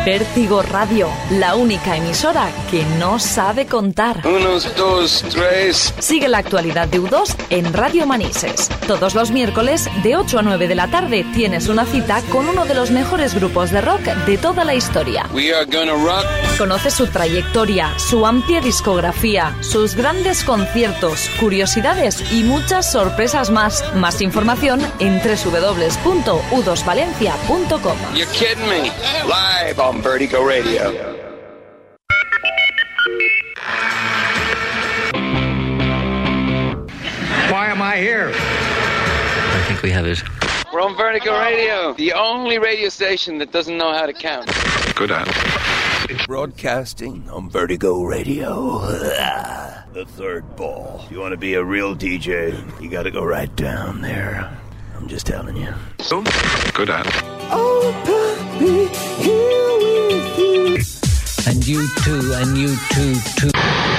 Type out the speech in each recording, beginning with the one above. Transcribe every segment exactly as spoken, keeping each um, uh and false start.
Vértigo Radio, la única emisora que no sabe contar. Unos, dos, tres. Sigue la actualidad de U dos en Radio Manises. Todos los miércoles, de ocho a nueve de la tarde, tienes una cita con uno de los mejores grupos de rock de toda la historia. We are gonna rock. Conoce su trayectoria, su amplia discografía, sus grandes conciertos, curiosidades y muchas sorpresas más. Más información en doble u doble u doble u punto u dos valencia punto com. You're kidding me. Live on Vertigo Radio. Why am I here? I think we have it. We're on Vertigo Radio, the only radio station that doesn't know how to count. Good at Broadcasting on Vertigo Radio. The third ball. If you want to be a real D J, you got to go right down there. I'm just telling you. Good at Oh, puppy, here with you. And you too, and you too, too.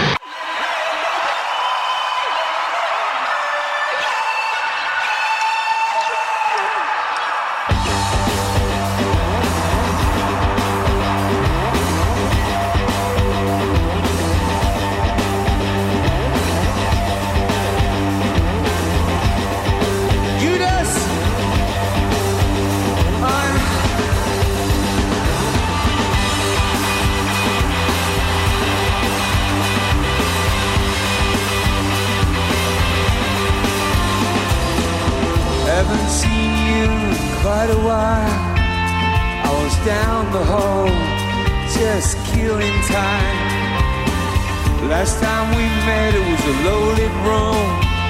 Haven't seen you in quite a while. I was down the hall, just killing time. Last time we met it was a low-lit room.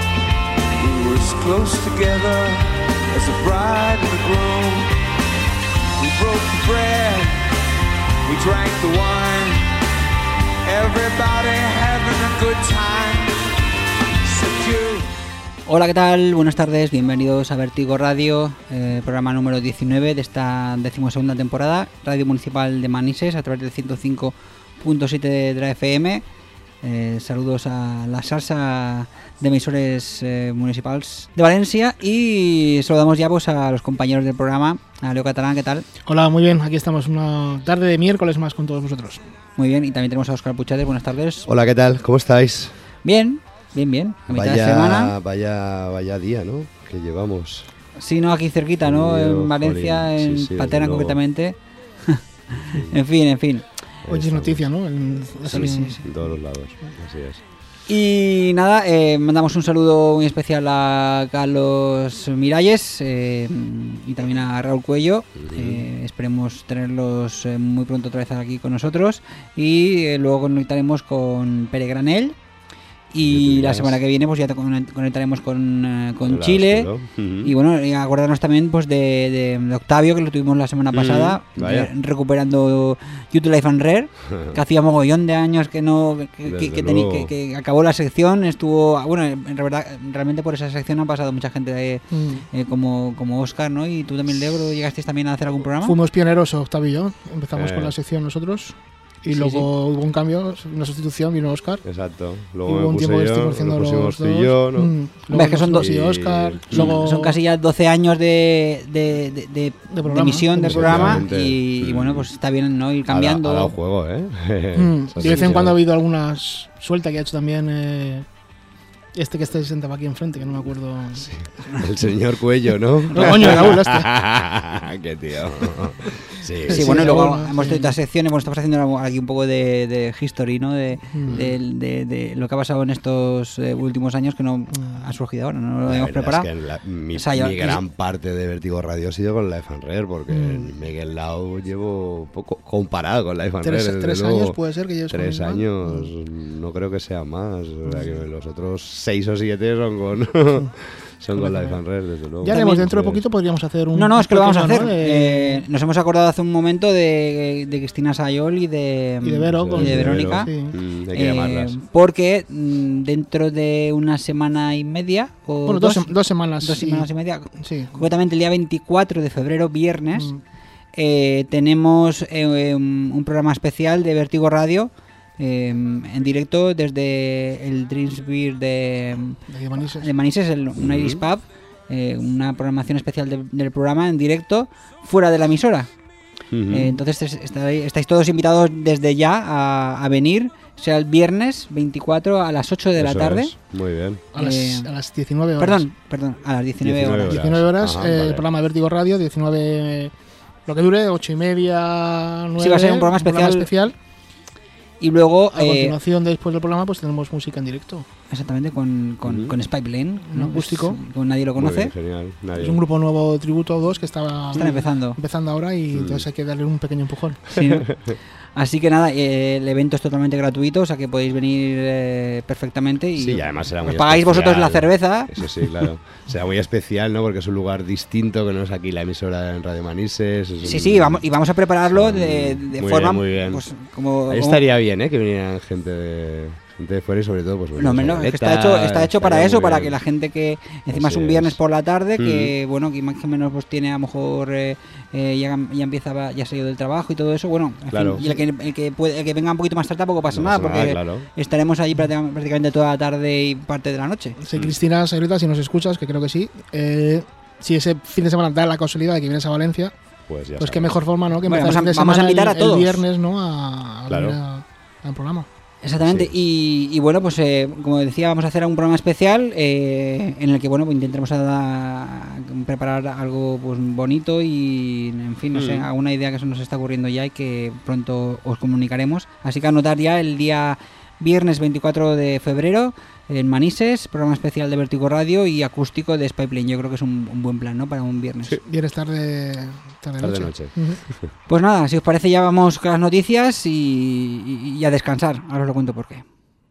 We were as close together as the bride and the groom. We broke the bread, we drank the wine. Everybody having a good time. Except you. Hola, ¿qué tal? Buenas tardes, bienvenidos a Vértigo Radio, eh, programa número diecinueve de esta decimosegunda temporada, Radio Municipal de Manises a través del ciento cinco punto siete de la F M. Eh, saludos a la salsa de emisores eh, municipales de Valencia y saludamos ya pues, a los compañeros del programa, a Leo Catalán, ¿qué tal? Hola, muy bien, aquí estamos una tarde de miércoles más con todos vosotros. Muy bien, y también tenemos a Óscar Puchades, buenas tardes. Hola, ¿qué tal? ¿Cómo estáis? Bien. Bien, bien, a mitad vaya, de semana. Vaya, vaya día, ¿no? Que llevamos. Sí, no, aquí cerquita, ¿no? Dios, en Valencia, jolín. en Sí, sí, Patena luego. concretamente. En fin, en fin. Hoy es noticia, ¿no? En, Sí, sí, sí. En todos los lados, así es. Y nada, eh, mandamos un saludo muy especial a Carlos Miralles eh, y también a Raúl Cuello. Eh, esperemos tenerlos eh, muy pronto otra vez aquí con nosotros. Y eh, luego conectaremos con Pere Granell. Y la semana que viene pues ya te conectaremos con, uh, con Claro, Chile. ¿no? Uh-huh. Y bueno, y acordarnos también pues de, de, de Octavio, que lo tuvimos la semana pasada, Mm, vaya. re- recuperando YouTube Life and Rare, que hacía mogollón de años que no que, que, que, teni- que, que acabó la sección, estuvo, bueno, en verdad, realmente por esa sección han pasado mucha gente eh, Mm. eh, como, como Óscar, ¿no? Y tú también, Leo, ¿llegasteis también a hacer algún programa? Fuimos pioneros, Octavio y yo. Empezamos Eh. con la sección nosotros. Y Sí, luego sí. hubo un cambio, una sustitución, vino Óscar. Exacto. Y Luego hubo me un puse tiempo que yo, estuvimos haciendo nos los pusimos tú dos. y yo, ¿no? Mm. Hombre, Luego es que son nosotros dos- y Óscar. y- Luego Son casi ya doce años de, de, de, de, de programa. emisión del programa y, Efectivamente. y bueno, pues está bien, ¿no? Ir Ha cambiando. dado- ha dado juego, ¿eh? Mm. Esa De vez en sección. cuando ha habido algunas sueltas que ha hecho también eh, este que se sentaba aquí enfrente, que no me acuerdo. El señor Cuello, ¿no? No, coño, Raúl, este. Qué tío. Sí, Sí, Sí, bueno, y luego bueno, hemos sí. tenido otras secciones, bueno, estamos haciendo aquí un poco de, de history, ¿no? De, Mm. de, de- de lo que ha pasado en estos eh, últimos años que no ha surgido ahora, no lo La hemos verdad preparado. es que la- mi, O sea, yo- mi gran parte de Vértigo Radio ha sido con Life and Rare, porque Mm. en Miguel Lau llevo poco comparado con Life and Tres, Rare. desde tres luego. años puede ser que lleves con Tres él, ¿no? años, Mm. no creo que sea más. O sea, que los otros seis o siete son con, son con Life and Rare, desde luego. Ya haremos dentro de Pues- poquito, podríamos hacer un. No, no, es que lo vamos a pequeño, hacer. ¿no? De- Eh, nos hemos acordado hace un momento de, de Cristina Sayol y de, Y de Vero, y con- de Verónica. Sí. Mm, hay que Eh, llamarlas. porque mm, dentro de una semana y media o Bueno, dos, sem- dos semanas. dos semanas y media, Sí. concretamente el día veinticuatro de febrero, viernes, Mm. eh, tenemos eh, un, un programa especial de Vértigo Radio eh, en directo desde el Dreams Beer de, De aquí de Manises. de Manises, el, un Irish Pub, eh, una programación especial de- del programa en directo fuera de la emisora. Ujú. Eh, entonces es- estáis, estáis todos invitados desde ya a, a venir, sea el viernes veinticuatro a las ocho de la Eso tarde. es, muy bien. A las, Eh, a las diecinueve horas. Perdón, perdón, a las diecinueve, diecinueve horas. diecinueve horas, Ajá, eh, vale. el programa de Vértigo Radio, diecinueve, lo que dure, ocho y media, nueve. Sí, va a ser un programa especial. Y luego, A eh, continuación, después del programa, pues tenemos música en directo. exactamente, con, con, Ujú. con Spike Lane, Un ¿no? acústico. Es- como nadie lo Muy conoce. bien, genial. Nadie. Es un grupo nuevo tributo dos que estaba Están empezando. empezando ahora y Mm. entonces hay que darle un pequeño empujón. Sí, ¿no? Así que nada, eh, el evento es totalmente gratuito, o sea que podéis venir eh, perfectamente y, Sí, y además será muy os pagáis especial. vosotros la cerveza. Eso sí, claro. Será muy especial, ¿no? Porque es un lugar distinto, que no es aquí la emisora en Radio Manises. es Sí, un- sí, vamos, y vamos a prepararlo Son- de, de muy forma bien, muy bien. pues, como, Ahí como- estaría bien, ¿eh? Que vinieran gente de, gente de fuera y sobre todo, pues bueno, No, hombre, no, es que está hecho, está hecho para eso, para que la gente que encima Así es un viernes es. por la tarde, que bueno, que más que menos pues tiene a lo mejor eh, eh, ya, ya empieza, ya ha salido del trabajo y todo eso, bueno, en Claro. fin, y el que, el que puede, el que venga un poquito más tarde tampoco pasa No nada, pasa porque nada, claro. estaremos allí prácticamente, prácticamente toda la tarde y parte de la noche. Sí, Cristina, Sagrita, si nos escuchas, que creo que sí, eh, si ese fin de semana da la casualidad de que vienes a Valencia, Pues ya pues qué sabes. mejor forma, ¿no? Que Bueno, empezar vamos a- el fin de vamos a semana invitar a el- todos. el viernes, ¿no? A, a Claro. venir a- al programa. Exactamente, Sí. y, y bueno, pues eh, como decía, vamos a hacer un programa especial eh, en el que bueno, pues intentaremos a- a preparar algo pues bonito y en fin, no sé, Mm. alguna idea que se nos está ocurriendo ya y que pronto os comunicaremos. Así que anotar ya el día viernes veinticuatro de febrero en Manises, programa especial de Vértigo Radio y acústico de Spyplane. Yo creo que es un, un buen plan, ¿no? Para un viernes. Sí. Viernes tarde, tarde, Tarde noche. noche. Ujú. Pues nada, si os parece ya vamos con las noticias y, y- y a descansar. Ahora os lo cuento por qué.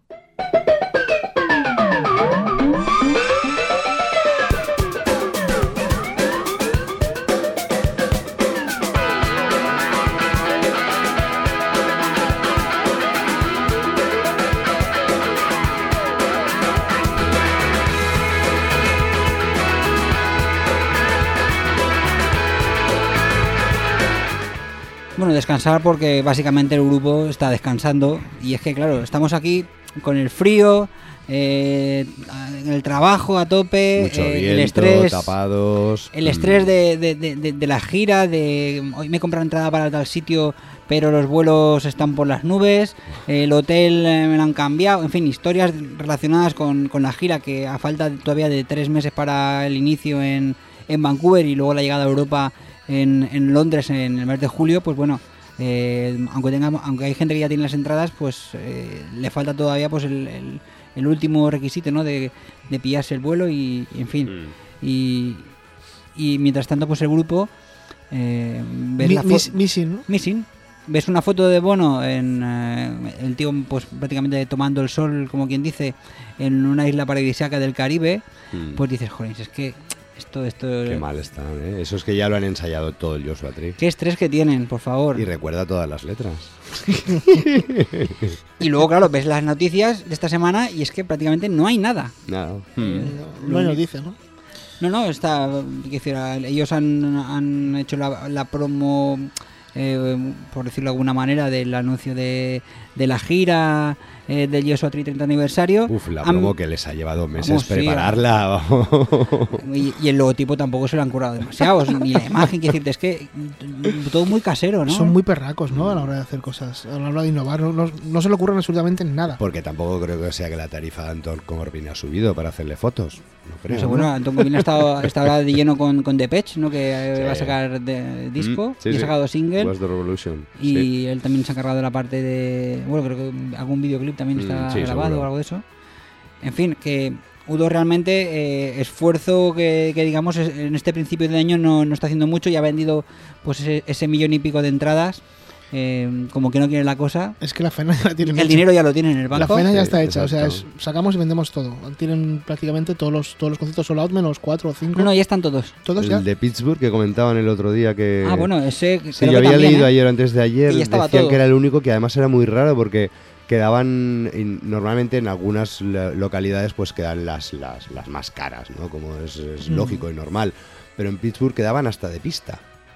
Bueno, descansar porque básicamente el grupo está descansando y es que claro, estamos aquí con el frío, eh, en el trabajo a tope, Mucho eh, viento, el estrés, tapados. el estrés mm, de, de- de- de- de la gira, de hoy me he comprado entrada para tal sitio, pero los vuelos están por las nubes, el hotel eh, me lo han cambiado, en fin, historias relacionadas con, con la gira que a falta de- todavía de tres meses para el inicio en, en Vancouver y luego la llegada a Europa en, en Londres en el mes de julio, pues bueno, eh, aunque tengamos, aunque hay gente que ya tiene las entradas, pues eh, le falta todavía pues el, el- el último requisito, ¿no? De, de pillarse el vuelo y, y en fin. mm. Y, y mientras tanto, pues el grupo eh, ves Mi- la fo- miss- missing, ¿no? Missing. Ves una foto de Bono en eh, el tío pues prácticamente tomando el sol, como quien dice, en una isla paradisíaca del Caribe, Mm. pues dices, joder, es que esto, esto, Qué mal están, ¿eh? Eso es que ya lo han ensayado todo el Joshua Tree. qué estrés que tienen, por favor. Y recuerda todas las letras. Y luego, claro, ves las noticias de esta semana y es que prácticamente no hay nada. Nada. Eh, Mm. No hay noticia, ¿no? No, no, está. quiero decir, ellos han, han hecho la, la promo, eh, por decirlo de alguna manera, del anuncio de, de la gira eh, del Joshua Tree treinta aniversario. Uf, la Han- promo que les ha llevado meses Vamos, sí, prepararla. y, y el logotipo tampoco se lo han curado demasiado. Ni la imagen, quiero decirte, es que mm, todo muy casero, ¿no? Son muy perracos, ¿no? A la hora de hacer cosas, a la hora de innovar. No, no- no se le ocurre absolutamente nada. Porque tampoco creo que sea que la tarifa de Anton Corbin ha subido para hacerle fotos. No creo. No sé, ¿no? bueno, Anton Corbijn está, está ahora de lleno con, con Depeche, ¿no? Que eh, Sí. va a sacar de, disco Mm, sí, y ha sí. sacado single. Was the Revolution. Y Sí. él también se ha encargado de la parte de. Bueno, creo que algún videoclip también Mm, está sí, grabado seguro. o algo de eso. En fin, que Udo realmente eh, esfuerzo que, que digamos es- en este principio de año no, no está haciendo mucho y ha vendido pues ese, ese millón y pico de entradas. eh, como que no quiere la cosa. Es que la faena ya la tienen El hecha. dinero ya lo tienen en el La banco. faena ya Sí, está hecha. O sea, exacto. es- sacamos y vendemos todo. Tienen prácticamente todos los, todos los conciertos sold out, menos cuatro o cinco. No, no, ya están todos. Todos ya. El de Pittsburgh que comentaban el otro día que... Ah, bueno, ese Sí, creo yo que había también, leído ¿eh? ayer o antes de ayer, Que ya estaba decían todo. que era el único, que además era muy raro porque quedaban, in- normalmente en algunas lo- localidades pues quedan las, las, las más caras, ¿no? Como es, es Mm. lógico y normal, pero en Pittsburgh quedaban hasta de pista.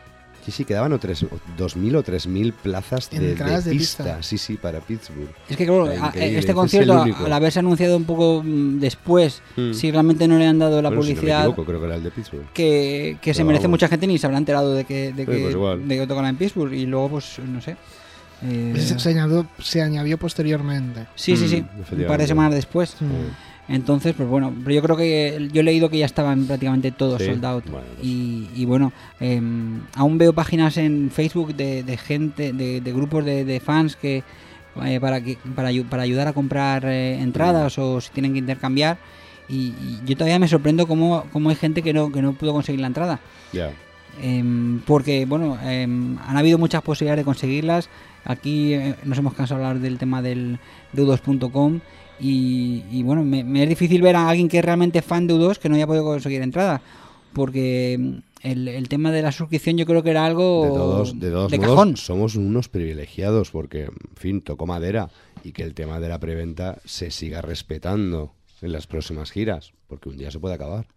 Sí, sí, quedaban o tres, dos mil o tres mil plazas de, de, Entradas de pista. pista. Sí, sí, para Pittsburgh. Es que claro, Era a- increíble. este Ese concierto, es el único. al haberse anunciado un poco mm, después, Mm. si realmente no le han dado la Bueno, publicidad si no me equivoco, creo que era el de Pittsburgh. que, que se Pero merece vamos. mucha gente, ni se habrá enterado de que, de Sí, que, pues igual. de que tocan en Pittsburgh. Y luego, pues, no sé. eh, Ese se, añadió, se añadió posteriormente. sí, sí, sí, Mm, un par de efectivamente. semanas después. Mm. Entonces, pues bueno, pero yo creo que yo he leído que ya estaban prácticamente todos Sí, sold out. bueno, pues. y, y bueno, eh, aún veo páginas en Facebook de, de gente, de, de grupos de, de fans que eh, para que para, ayu- para ayudar a comprar eh, entradas o si tienen que intercambiar. Y, y yo todavía me sorprendo cómo, cómo hay gente que no que no pudo conseguir la entrada. Ya. Em, porque bueno, em, han habido muchas posibilidades de conseguirlas. Aquí eh, nos hemos cansado de hablar del tema del de U dos punto com y, y bueno, me, me es difícil ver a alguien que es realmente fan de U dos que no haya podido conseguir entrada, porque em, el, el tema de la suscripción yo creo que era algo De todos, de todos de modos, cajón. somos unos privilegiados porque, en fin, tocó madera y que el tema de la preventa se siga respetando en las próximas giras, porque un día se puede acabar.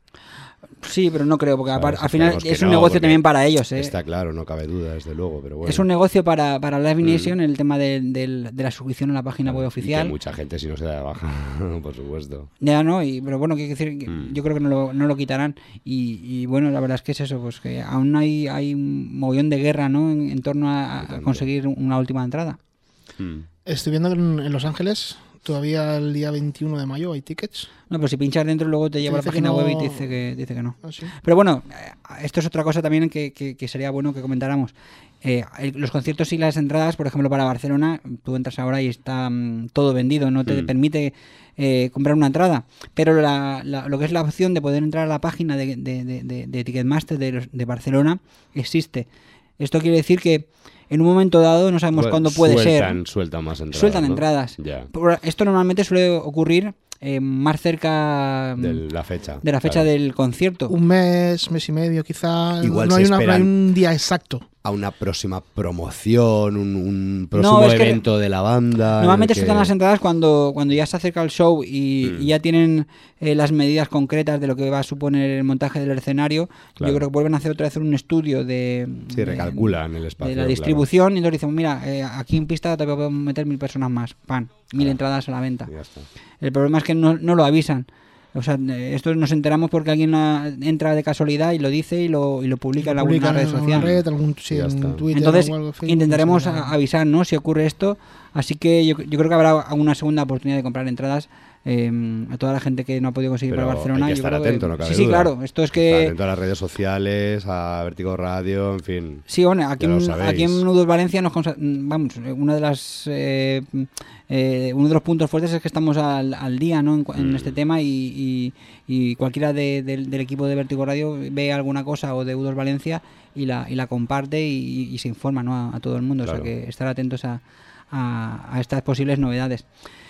Sí, pero no creo, porque apar- ¿Sabes? al final Esperemos que es un no, negocio porque también para ellos. ¿eh? Está claro, no cabe duda, desde luego, pero bueno. Es un negocio para, para Live Mm. Nation el tema de, del- de la suscripción a la página web Y oficial. que mucha gente si no se da de baja, por supuesto. Ya no, y, pero bueno, quiero decir, que Mm. yo creo que no lo, no lo quitarán. Y, y bueno, la verdad es que es eso, pues que aún hay, hay un mogollón de guerra, ¿no? En, en torno a, a Tanto. conseguir una última entrada. Mm. Estoy viendo que en, en Los Ángeles, todavía el día veintiuno de mayo hay tickets. No, pero si pinchas dentro luego te lleva a la Dice que página no- web y te dice que, dice que no. Ah, sí. Pero bueno, eh, esto es otra cosa también que, que- que sería bueno que comentáramos. Eh, el- los conciertos y las entradas, por ejemplo, para Barcelona, tú entras ahora y está mm, todo vendido, no te Mm. permite eh, comprar una entrada. Pero la- la- lo que es la opción de poder entrar a la página de, de- de- de- de Ticketmaster de, los- de Barcelona existe. Esto quiere decir que en un momento dado, no sabemos Bueno, cuándo puede sueltan, ser, Sueltan más entradas. sueltan ¿no? entradas. Ya, Por- Esto normalmente suele ocurrir eh, más cerca mm, de la fecha. de la fecha claro. del concierto. Un mes, mes y medio quizá. Igual no, se hay una- no hay esperan. un día exacto. A una próxima promoción, un, un próximo es que evento de la banda. Normalmente en el sueltan que- las entradas cuando, cuando ya se acerca el show y, Mm. y ya tienen eh, las medidas concretas de lo que va a suponer el montaje del escenario. Claro. Yo creo que vuelven a hacer otra vez un estudio de, Sí, de- recalculan el espacio. de la claro. distribución y entonces dicen, mira, eh, aquí en pista te podemos meter mil personas más, pan, mil Claro. entradas a la venta. Y ya está. El problema es que no, no lo avisan. O sea, eh, esto nos enteramos porque alguien ah, entra de casualidad y lo dice y lo, y lo publica en alguna Publican red en alguna social. red, algún, sí, Ya en está. Twitter Entonces o algo, Facebook, intentaremos no sé. a- avisar, ¿no? Si ocurre esto. Así que yo, yo creo que habrá una segunda oportunidad de comprar entradas eh, a toda la gente que no ha podido conseguir Pero para Barcelona. hay que Yo estar creo que- atento, no cabe Sí, sí, duda. claro. Esto es Estar que... atento a las redes sociales, a Vértigo Radio, en fin. Sí, bueno, aquí, Ya lo en, sabéis. aquí en Nudos Valencia nos consa- vamos, eh, una de las eh, eh, uno de los puntos fuertes es que estamos al, al día, ¿no? en, cu- en Mm. este tema y, y- y cualquiera de- del- del equipo de Vértigo Radio ve alguna cosa o de U dos Valencia y la, y la comparte y, y se informa, ¿no? a, a todo el mundo, Claro. o sea que estar atentos a, a- a estas posibles novedades.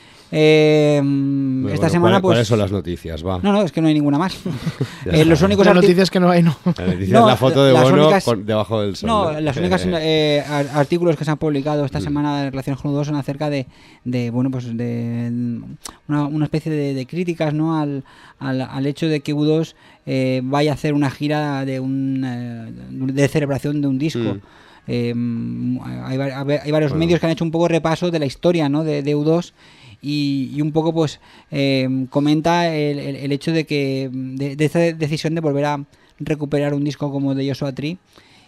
Eh, Bueno, esta bueno, semana ¿cuál- pues ¿Cuáles son las noticias? Va. no, no, es que no hay ninguna más. Ya Eh, está. los únicos La arti- noticia es que no hay, no. La noticia No, es la foto de las Bono únicas- con- debajo del sol. No, las únicas Eh, eh, ar- artículos que se han publicado esta Mm. semana en relación con U dos son acerca de, de bueno, pues de una, una especie de, de críticas, ¿no? al, al, al hecho de que U dos eh, vaya a hacer una gira de un eh, de celebración de un disco. Mm. Eh, hay, va- hay varios Bueno. medios que han hecho un poco repaso de la historia, ¿no? de, de U dos y, y un poco pues eh, comenta el, el- el hecho de que de, de esta decisión de volver a recuperar un disco como de Joshua Tree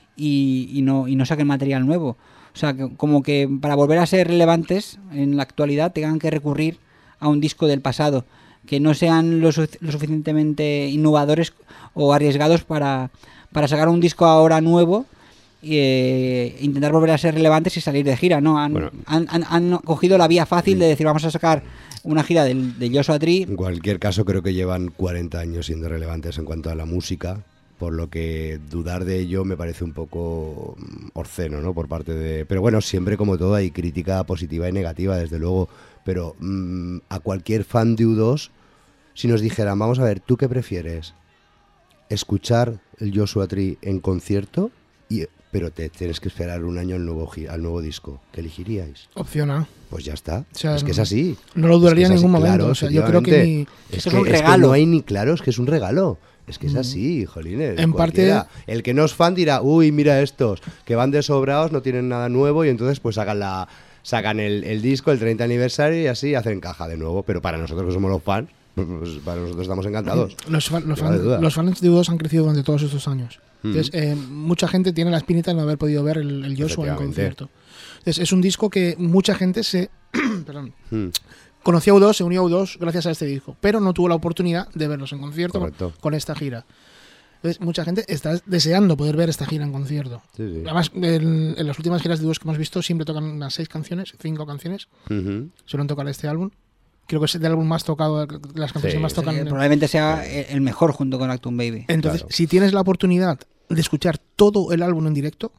y, y no y no saquen material nuevo, o sea que, como que para volver a ser relevantes en la actualidad tengan que recurrir a un disco del pasado, que no sean lo, su- lo suficientemente innovadores o arriesgados para, para sacar un disco ahora nuevo y eh, intentar volver a ser relevantes y salir de gira, ¿no? Han, Bueno. han, han- han cogido la vía fácil de decir vamos a sacar una gira del, de Joshua Tree. En cualquier caso, creo que llevan cuarenta años siendo relevantes en cuanto a la música, por lo que dudar de ello me parece un poco mm, obsceno, ¿no? Por parte de... Pero bueno, siempre como todo hay crítica positiva y negativa, desde luego. Pero mm, a cualquier fan de U dos, si nos dijeran, vamos a ver, ¿tú qué prefieres? ¿Escuchar el Joshua Tree en concierto? Y, pero te tienes que esperar un año al nuevo, gi- al nuevo disco. ¿Qué elegiríais? Opción A. Pues ya está. O sea, es que es así. No lo dudaría Es que en es ningún así, momento. claro, O sea, yo creo que efectivamente. ni... Es Es que, un es que regalo. no hay ni claro, es que es un regalo. Es que es así, jolines. En cualquiera. parte- El que no es fan dirá, uy, mira estos, que van de sobrados, no tienen nada nuevo, y entonces pues sacan la sacan el, el disco, el treinta aniversario, y así hacen caja de nuevo. Pero para nosotros que somos los fans, pues para nosotros estamos encantados. Los, fan- los, No cabe fan- duda. los fans de U dos han crecido durante todos estos años. Mm. Entonces, eh, mucha gente tiene la espinita de no haber podido ver el, el Joshua en Efectivamente. concierto. Entonces, es un disco que mucha gente se perdón, Mm. conoció a U dos, se unió a U dos gracias a este disco, pero no tuvo la oportunidad de verlos en concierto con, Correcto. con esta gira. Entonces, mucha gente está deseando poder ver esta gira en concierto. Sí, sí. Además, en, en las últimas giras de U dos que hemos visto siempre tocan unas seis canciones, cinco canciones, Ujú. suelen tocar este álbum. Creo que es el álbum más tocado, de las canciones Sí. que más tocan. Eh, en- probablemente sea el mejor junto con Actum Baby. Entonces, Claro. si tienes la oportunidad de escuchar todo el álbum en directo,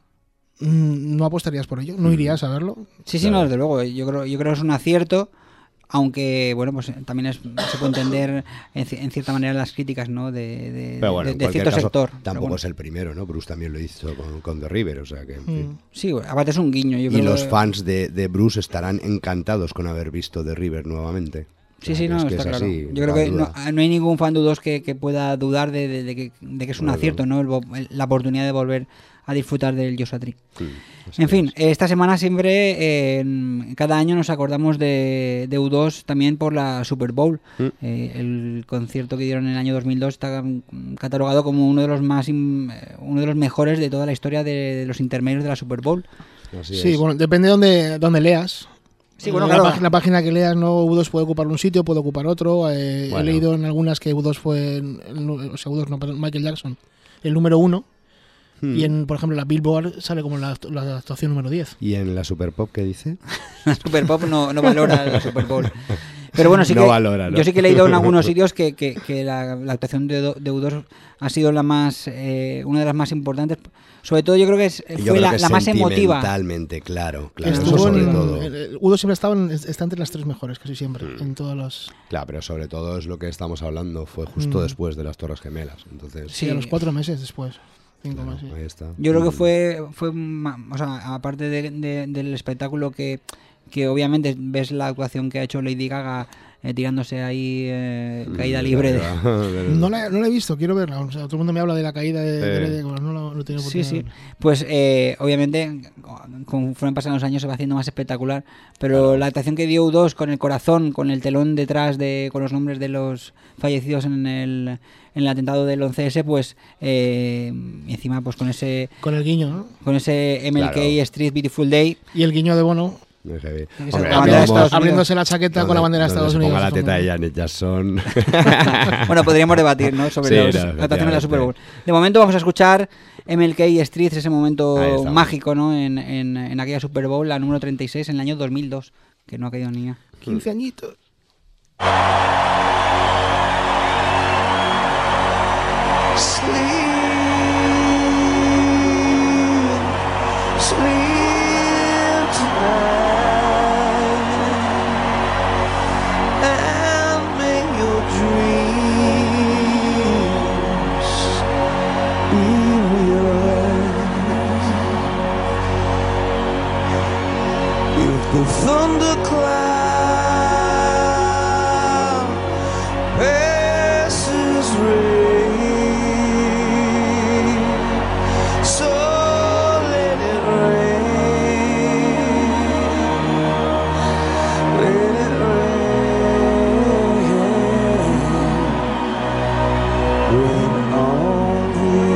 mm, ¿no apostarías por ello? ¿No irías a verlo? Sí, sí, no, desde luego. Yo creo, yo creo que es un acierto, aunque, bueno, pues también es, se puede entender en, ci- en cierta manera las críticas, ¿no? De, de, Pero bueno, de- en de cualquier cierto caso, sector. Pero tampoco bueno. es el primero, ¿no? Bruce también lo hizo con, con The River, o sea que, en fin. Mm. Sí, aparte es un guiño. Yo Y creo los que- fans de, de Bruce estarán encantados con haber visto The River nuevamente. Sí, O sea, sí, que no, es que está es claro. así, Yo creo no que hay no, duda. no hay ningún fan de U dos que, que pueda dudar de, de- de que, de que es un No, acierto, ¿no? El vo- el- la oportunidad de volver a disfrutar del Joshua Tree. Mm, así En fin, es. esta semana siempre, eh, en- cada año nos acordamos de, de U dos también por la Super Bowl. Mm. Eh, el concierto que dieron en el año dos mil dos está mm, catalogado como uno de los más im- eh, uno de los mejores de toda la historia de, de los intermedios de la Super Bowl. Así Sí, es. bueno, depende de donde, donde leas. Sí, bueno, la, claro. página, la página que leas, no U dos puede ocupar un sitio, puede ocupar otro. Eh, Bueno. He leído en algunas que U dos fue, el nu- o sea, U dos no, perdón, Michael Jackson, el número uno. Mm. Y en, por ejemplo, la Billboard sale como la, la actuación número diez. ¿Y en la Super Pop qué dice? La Super Pop no, no valora la Super Bowl. Pero bueno, sí No que valora, ¿no? yo sí que he leído en algunos sitios que, que, que la, la actuación de, Do- de U dos ha sido la más eh, una de las más importantes. Sobre todo yo creo que es, Yo fue creo la, que la más emotiva. Sentimentalmente, claro, claro. Eso Estuvo sobre en, todo. el- U dos siempre estaba en- está entre las tres mejores, casi siempre, Mm. en todos los... Claro, pero sobre todo es lo que estamos hablando, fue justo Mm. después de las Torres Gemelas. Entonces, Sí, Sí. a los cuatro meses después. Cinco claro, meses. ahí está. Yo creo que Mm. fue, fue ma- o sea, aparte de- de- del espectáculo que, que obviamente ves la actuación que ha hecho Lady Gaga eh, tirándose ahí eh, caída Mm, libre. De... No la, no la he visto, quiero verla. O sea, todo el mundo me habla de la caída de, de Eh. Lady Gaga, no, la- no he tenido Sí, oportunidad sí. de verla. Pues eh, obviamente, conforme pasan los años se va haciendo más espectacular, pero la actuación que dio U dos con el corazón, con el telón detrás, de con los nombres de los fallecidos en el, en el atentado del once ese, pues eh, y encima pues con ese Con el guiño, ¿no? con ese M L K Claro. Street Beautiful Day. Y el guiño de Bono Muy heavy. Esa Hombre, bandera de hablamos- Estados Unidos. abriéndose la chaqueta con la bandera de donde Estados se Unidos. ponga la Eso teta fue de muy- Janet Jackson. Bueno, podríamos debatir, ¿no? Sobre Sí, los- no, la actuación de la Super Bowl. efectivamente. De momento vamos a escuchar M L K Street, ese Ahí momento estamos. mágico, ¿no? En, en, en aquella Super Bowl, la número treinta y seis, en el año dos mil dos, que no ha caído ni a... quince añitos. The thundercloud passes rain, so let it rain, let it rain, rain on me.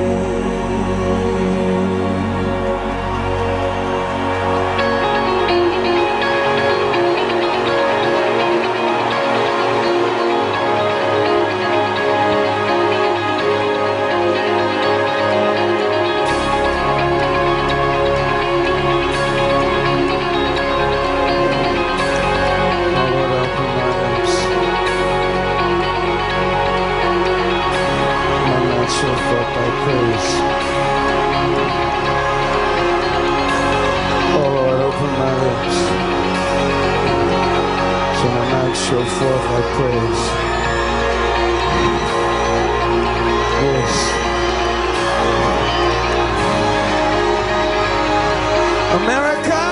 Show forth thy praise. Yes. America.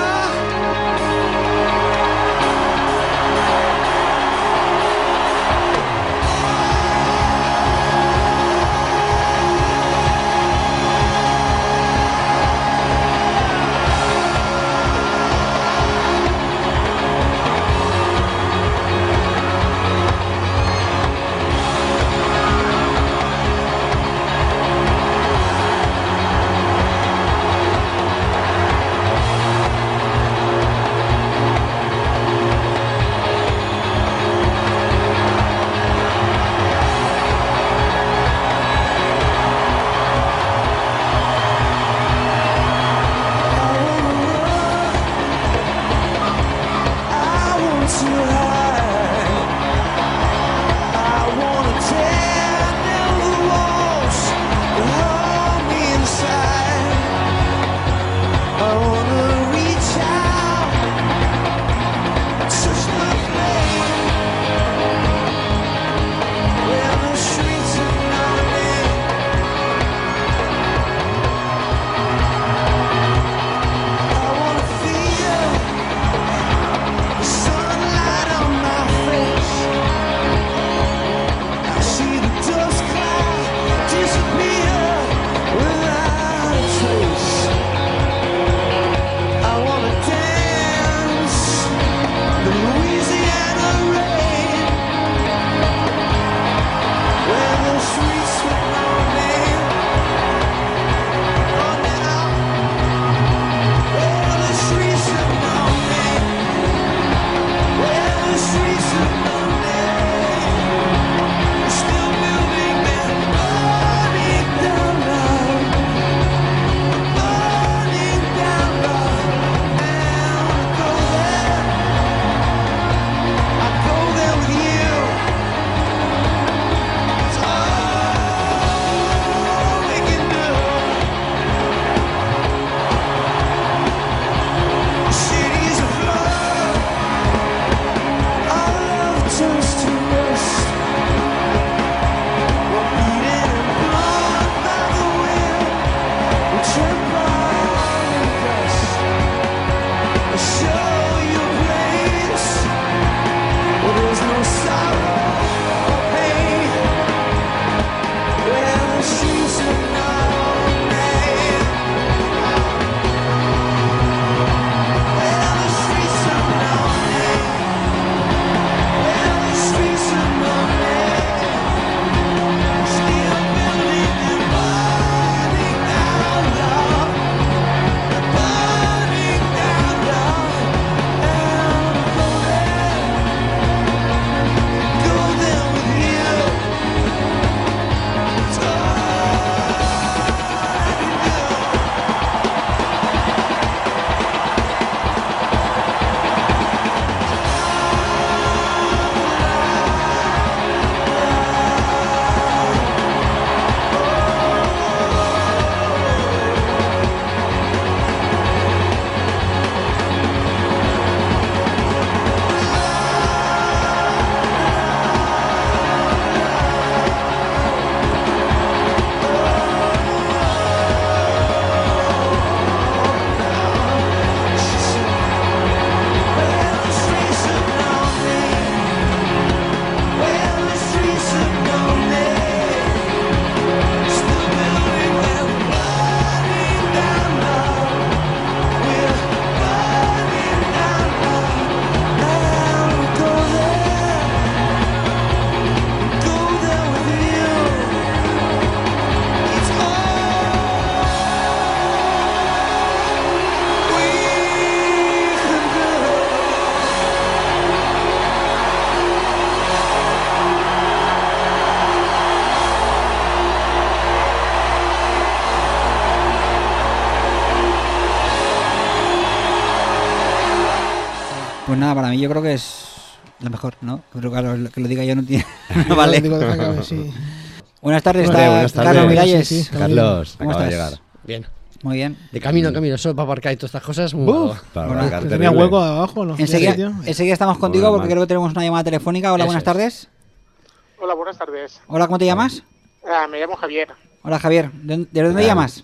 Pues nada, para mí yo creo que es la mejor, ¿no? Pero claro, que lo diga yo no tiene... no vale. Digo, deja que hable, sí. Buenas tardes, Hombre, está buenas tardes. Carlos Miralles. Sí, sí, Carlos, ¿Cómo acaba de estás? llegar. Bien. Muy bien. De camino a camino, solo para aparcar y todas estas cosas. Muy Uf. malo. Para Bueno, arrancar ¿Que tenía terrible. hueco abajo? ¿No? Enseguida, ¿Sitio? enseguida estamos contigo Bueno, porque mal. creo que tenemos una llamada telefónica. Hola, Eso buenas es. tardes. Hola, buenas tardes. Hola, ¿cómo te llamas? Ah, me llamo Javier. Hola, Javier. ¿De, dónde- de dónde Claro. llamas?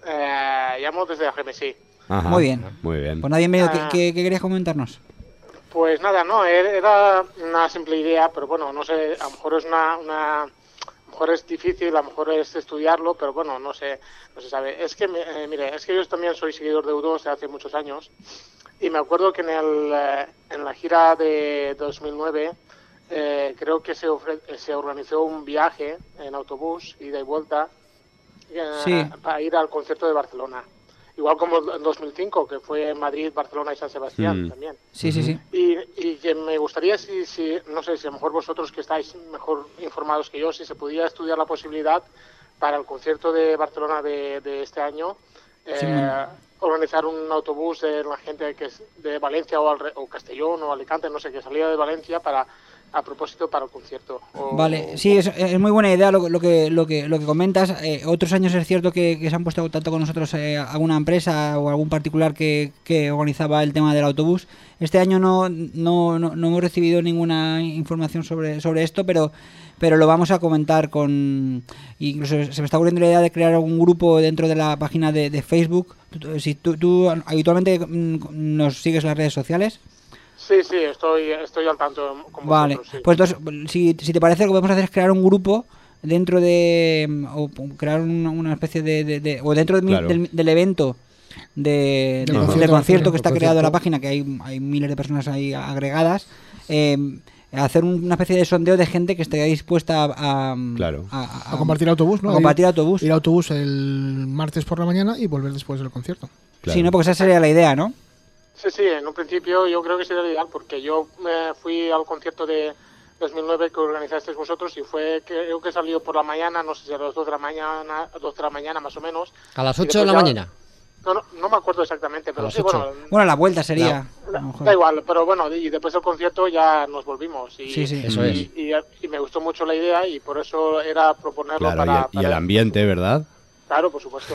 Eh, llamo desde Algemesí. Ajá, Muy bien. Muy bien. Pues nada, bienvenido. ¿Qué, Ah. qué, qué querías comentarnos? Pues nada, no, er- era una simple idea, pero bueno, no sé, a lo mejor es una, una a lo mejor es difícil, a lo mejor es estudiarlo, pero bueno, no sé, no se sabe. Es que, eh, mire, es que yo también soy seguidor de U dos de hace muchos años y me acuerdo que en el eh, en la gira de dos mil nueve eh, creo que se ofre- se organizó un viaje en autobús ida y vuelta eh, Sí. para ir al concierto de Barcelona. Igual como en dos mil cinco, que fue en Madrid, Barcelona y San Sebastián Mm. también. Sí, sí, sí. Y, y que me gustaría, si, si, no sé, si a lo mejor vosotros que estáis mejor informados que yo, si se pudiera estudiar la posibilidad para el concierto de Barcelona de, de este año, eh, Sí, bueno. organizar un autobús de la gente que es de Valencia o, Alre- o Castellón o Alicante, no sé, que salía de Valencia para a propósito para el concierto. O- Vale, sí, es, es muy buena idea lo, lo que lo que lo que comentas. Eh, otros años es cierto que, que se han puesto en contacto con nosotros eh, alguna empresa o algún particular que, que organizaba el tema del autobús. Este año no no, no, no hemos recibido ninguna información sobre sobre esto, pero pero lo vamos a comentar con... Incluso se me está ocurriendo la idea de crear un grupo dentro de la página de, de Facebook. Tú- Si tú, tú habitualmente mm, nos sigues en las redes sociales. Sí, sí, estoy, estoy al tanto con Vale, vosotros, sí. pues entonces, si, si te parece, lo que podemos hacer es crear un grupo dentro de... mm, o p- crear una, una especie de, de- de- o dentro de mi- Claro. del, del evento de, Del de- concierto, del concierto del que está creado en la concierto. página, que hay, hay miles de personas ahí agregadas, eh, hacer un- una especie de sondeo de gente que esté dispuesta a... a- Claro. a, A compartir autobús, ¿no? a compartir autobús. Ir a autobús el martes por la mañana y volver después del concierto. Claro. Sí, ¿no? Porque esa sería la idea, ¿no? Sí, sí, en un principio yo creo que sería ideal porque yo me fui al concierto de dos mil nueve que organizasteis vosotros y fue, creo que salió por la mañana, no sé si a las dos de la mañana, dos de la mañana más o menos. A las Y ocho de la después ya- mañana. No, no, no me acuerdo exactamente, pero las sí, ocho. bueno, Bueno, la vuelta sería... da, a lo mejor. da igual, pero bueno, y después del concierto ya nos volvimos. Y, Sí, sí. Eso es. y, y- y me gustó mucho la idea y por eso era proponerlo Claro, y para, el, y el para- ambiente, ¿verdad? Claro, por supuesto.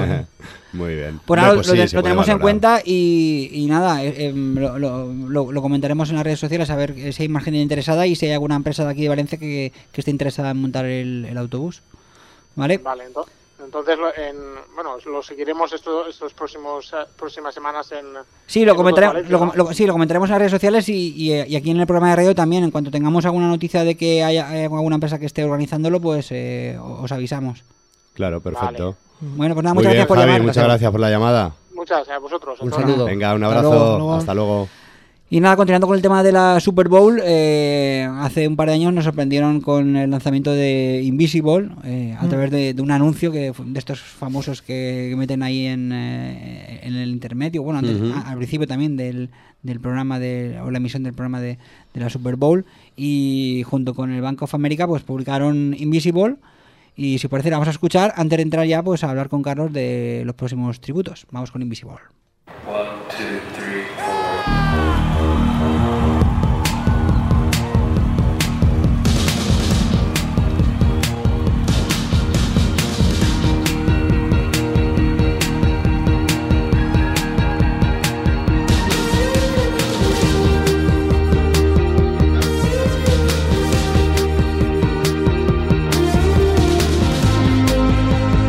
Muy bien. Pues Hombre, nada, pues lo, sí, lo se puede tenemos en valorar. cuenta y, y nada, eh, eh, lo, lo- lo- lo comentaremos en las redes sociales a ver eh, si hay más gente interesada y si hay alguna empresa de aquí de Valencia que, que esté interesada en montar el, el autobús. ¿Vale? Vale, ento- entonces, lo- en, bueno, lo seguiremos esto, estos próximos eh, próximas semanas en... Sí, lo, en comentaré- Valencia, lo, ¿no? lo- sí, lo comentaremos en las redes sociales y, y, eh, y aquí en el programa de radio también. En cuanto tengamos alguna noticia de que haya eh, alguna empresa que esté organizándolo, pues eh, os avisamos. Claro, perfecto. Bueno, pues nada, Muy muchas bien, gracias por Javi, llamar. muchas gracias por la llamada. Muchas gracias a vosotros. Un hasta ahora. saludo. Venga, un Hasta abrazo. luego, hasta luego. Hasta luego. Y nada, continuando con el tema de la Super Bowl, eh, hace un par de años nos sorprendieron con el lanzamiento de Invisible eh, a Mm. través de, de un anuncio que fue de estos famosos que, que meten ahí en, eh, en el intermedio, bueno, antes- Ujú. a- al principio también del, del programa de, o la emisión del programa de, de la Super Bowl, y junto con el Bank of America pues publicaron Invisible. Y si parece, la vamos a escuchar antes de entrar ya pues a hablar con Carlos de los próximos tributos. Vamos con Invisible. One, two, three, four.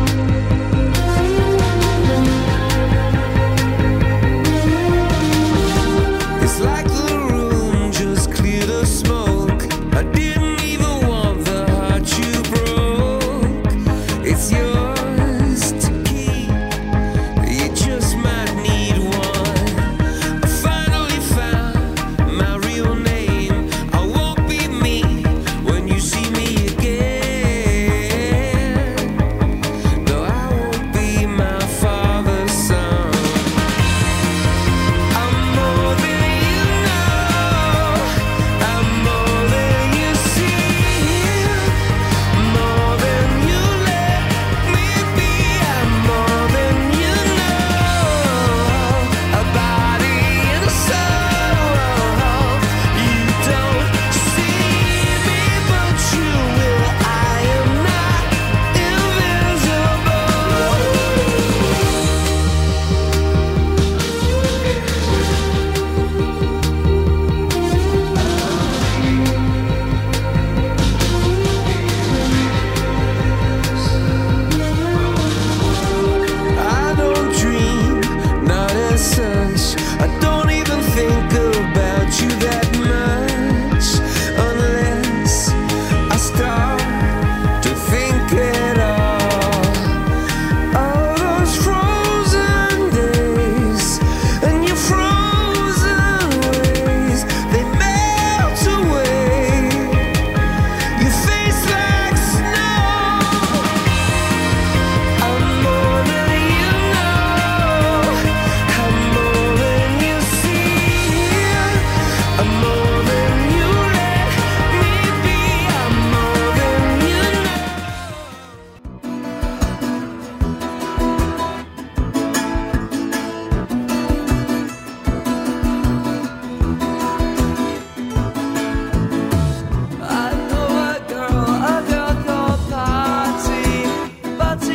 One, I don't even think about you that much unless I start to think at all. All those frozen days and your frozen ways, they melt away. Your face like snow. I'm more than you know. I'm more than you see. I'm more than you let me be. I'm more than you know. I know a girl, a girl called Party, Party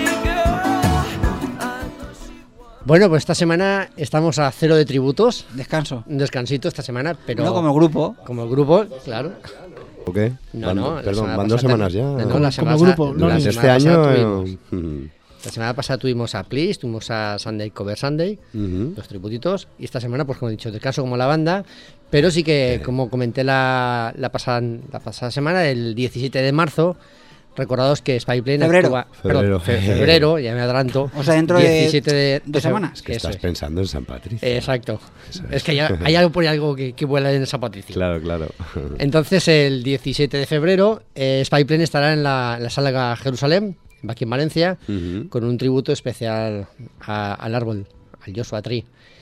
Girl. I know she Bueno, pues esta semana estamos a cero de tributos. Descanso. Un descansito esta semana, pero... No como el grupo. Como el grupo, claro. ¿O qué? No, Van- no, la perdón, semana van dos pasada semanas ya. ten- no, Como- la como semana grupo, pasada- no, la Durante ni- este semana año... pasada eh, tuvimos- ujú, La semana pasada tuvimos a Please, tuvimos a Sunday Cover Sunday, ujú. los tributitos, y esta semana, pues como he dicho, descanso como la banda, pero sí que, como comenté la, la, pasada, la pasada semana, el diecisiete de marzo, recordados que Spyplane Febrero. actúa... perdón, Febrero. fe- febrero, ya me adelanto. O sea, dentro de diecisiete de dos fe- semanas. Que eso estás es. pensando en San Patricio. Exacto. Es que hay, hay algo por ahí algo que, que vuela en San Patricio. Claro, claro. Entonces, el diecisiete de febrero, eh, Spyplane estará en la, en la sala Jerusalén, aquí en Valencia, Ujú. con un tributo especial a- al árbol, al Joshua Tree.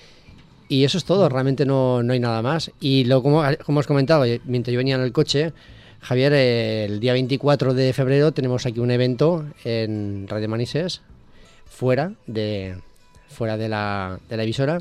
Y eso es todo, realmente no, no hay nada más. Y luego, como, como os comentaba, eh, mientras yo venía en el coche, Javier, eh, el día veinticuatro de febrero tenemos aquí un evento en Radio Manises, fuera de fuera de la, de la emisora.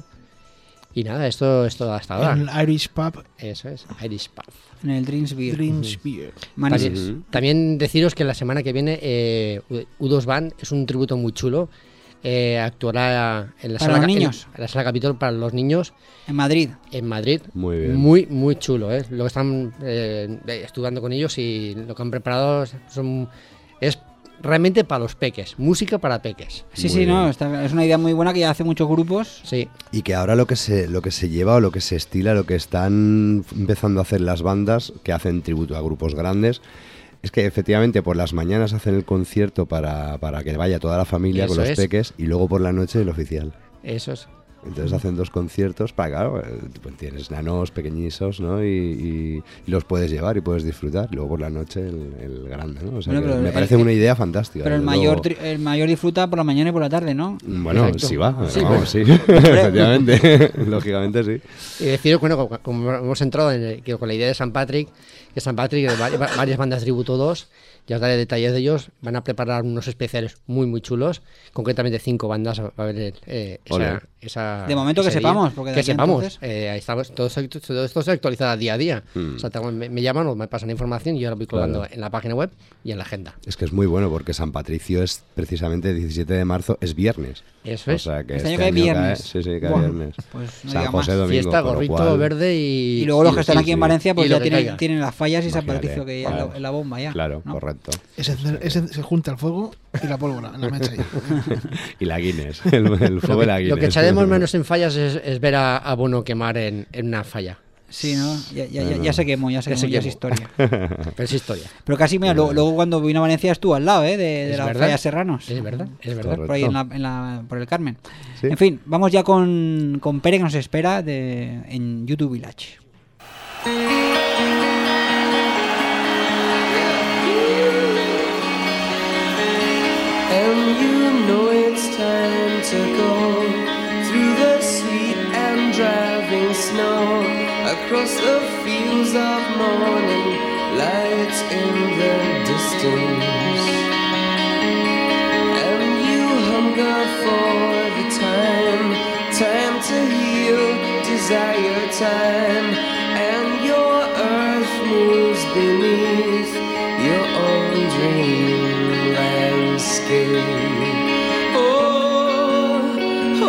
Y nada, esto es todo hasta ahora. En el Irish Pub, Eso es, Irish Pub. En el Dreams Beer. Dreams Beer. Manises. También, también deciros que la semana que viene eh, U dos Band es un tributo muy chulo. Eh, actuará en la, ¿Para sala, los Ca- en- niños? en la sala Capitol para los niños En Madrid. en Madrid. Muy bien. Muy, muy chulo. ¿eh? Lo que están eh, estudiando con ellos y lo que han preparado son, es realmente para los peques. Música para peques. Sí, Muy sí, no, bien. está- es una idea muy buena que ya hace muchos grupos. Sí, Y que ahora lo que se lo que se lleva o lo que se estila, lo que están empezando a hacer las bandas que hacen tributo a grupos grandes, es que efectivamente por las mañanas hacen el concierto para, para que vaya toda la familia Eso con los es. peques y luego por la noche el oficial. eso es. Entonces hacen dos conciertos para, claro, eh, pues tienes nanos pequeñitos, ¿no? Y, y- y los puedes llevar y puedes disfrutar. Luego por la noche el, el grande, ¿no? O sea, Bueno, que pero me el- parece el- una idea fantástica. Pero el desde mayor, luego. tri- el mayor disfruta por la mañana y por la tarde, ¿no? Bueno, Exacto. sí va, Sí, vamos, sí, efectivamente, lógicamente sí. Y deciros, bueno, como- como hemos entrado en el- que con la idea de San Patrick, que San Patrick, de vari- varias bandas tributo dos, ya os daré detalles de ellos, van a preparar unos especiales muy, muy chulos, concretamente cinco bandas va a haber eh, Ole. esa, esa- De momento que ese sepamos, día. porque de que aquí sepamos, entonces- eh, ahí estamos, todo, se- todo esto se actualiza día a día. Mm. O sea, tengo- me, me llaman o me pasan información y yo la voy colgando Claro. en la página web y en la agenda. Es que es muy bueno porque San Patricio es precisamente el diecisiete de marzo, es viernes. Eso O es. sea que Este este año cae año viernes. sí, sí, cae Buah, viernes. pues no San diga José más. domingo. Fiesta, con lo gorrito cual- verde y... Y luego los que y- están sí, aquí en sí. Valencia, pues Y lo ya que tienen, caiga. tienen las fallas y San Imagínate, Patricio que ya en la, vale. en la bomba ya. Claro, ¿no? correcto. Ese, ese se junta el fuego y la pólvora en la mecha ahí. Y la Guinness, el, el Lo fuego que, de la Guinness. lo que echaremos menos en fallas es, es ver a, a Bono quemar en, en una falla. Sí, ¿no? Ya, ya, ya, Bueno. ya se quemó, ya se Ya quemó, se ya es quemó. historia. Pero es historia. Pero casi, mira, luego, luego cuando vino a Valencia estuvo al lado, ¿eh? De, de Es las verdad. fallas Serranos. Es verdad, es verdad. Correcto. Por ahí en la, en la- por el Carmen. Sí. En fin, vamos ya con, con Pere que nos espera de, en YouTube Village. And you know it's time to go through the sleet and driving snow, across the fields of morning, lights in the distance. And you hunger for the time, time to heal, desire time, and your earth moves beneath your own dream landscape. Oh, oh,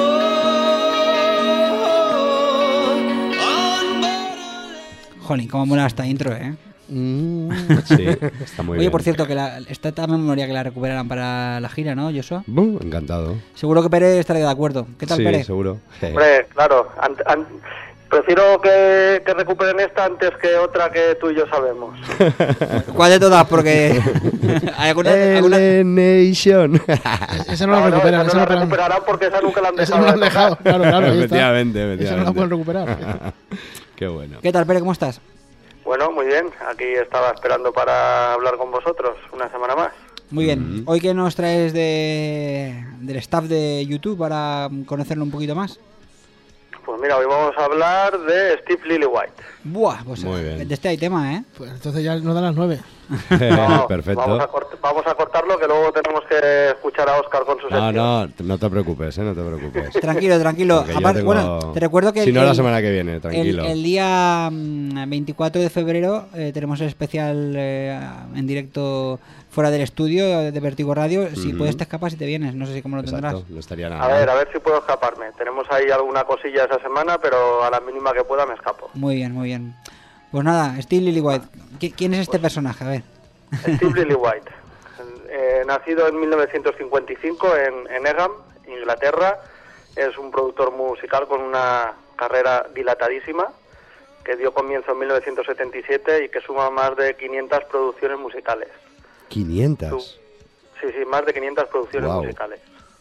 oh, on board. Jolín, cómo mola esta intro, ¿eh? Mm, sí, está muy Oye, bien. por cierto, que la, está tan memoria que la recuperaran para la gira, ¿no, Joshua? Bum, encantado. Seguro que Pere estaría de acuerdo. ¿Qué tal, Sí, Pere? seguro. Hombre, claro, an- an- prefiero que, que recuperen esta antes que otra que tú y yo sabemos. ¿Cuál de todas? Porque hay alguna, alguna... Nation. Esa no la recuperan, esa esa no no la la recuperarán porque esa nunca la han Esa dejado. no la han de tocar. dejado, claro, claro. ahí está. Efectivamente, Esa efectivamente. no la pueden recuperar. Qué bueno. ¿Qué tal, Pere? ¿Cómo estás? Bueno, muy bien, aquí estaba esperando para hablar con vosotros una semana más. Muy bien. ¿Hoy qué nos traes de del staff de YouTube para conocerlo un poquito más? Pues mira, hoy vamos a hablar de Steve Lillywhite. Buah, pues Muy bien. de este hay tema, ¿eh? Pues entonces ya nos dan las nueve. No, Perfecto. Vamos a, cort- vamos a cortarlo, que luego tenemos que escuchar a Oscar con su No, sección. no, no te preocupes, ¿eh? No te preocupes. Tranquilo, tranquilo. Porque yo Aparte, tengo- bueno, te recuerdo que Si el, no, la el- semana que viene, tranquilo. El, el día mm, veinticuatro de febrero eh, tenemos el especial eh, en directo fuera del estudio de Vertigo Radio. Si Ujú. puedes te escapas y te vienes. No sé si cómo lo tendrás. Exacto, no estaría nada. A ver, a ver si puedo escaparme. Tenemos ahí alguna cosilla esa semana, pero a la mínima que pueda me escapo. Muy bien, muy bien. Pues nada, Steve Lillywhite. ¿Qui- ¿Quién es este personaje? A ver. Steve Lillywhite, eh, nacido en mil novecientos cincuenta y cinco en, en Egham, Inglaterra, es un productor musical con una carrera dilatadísima que dio comienzo en mil novecientos setenta y siete y que suma más de quinientas producciones musicales. quinientas. Sí, sí, más de quinientas producciones Wow. musicales.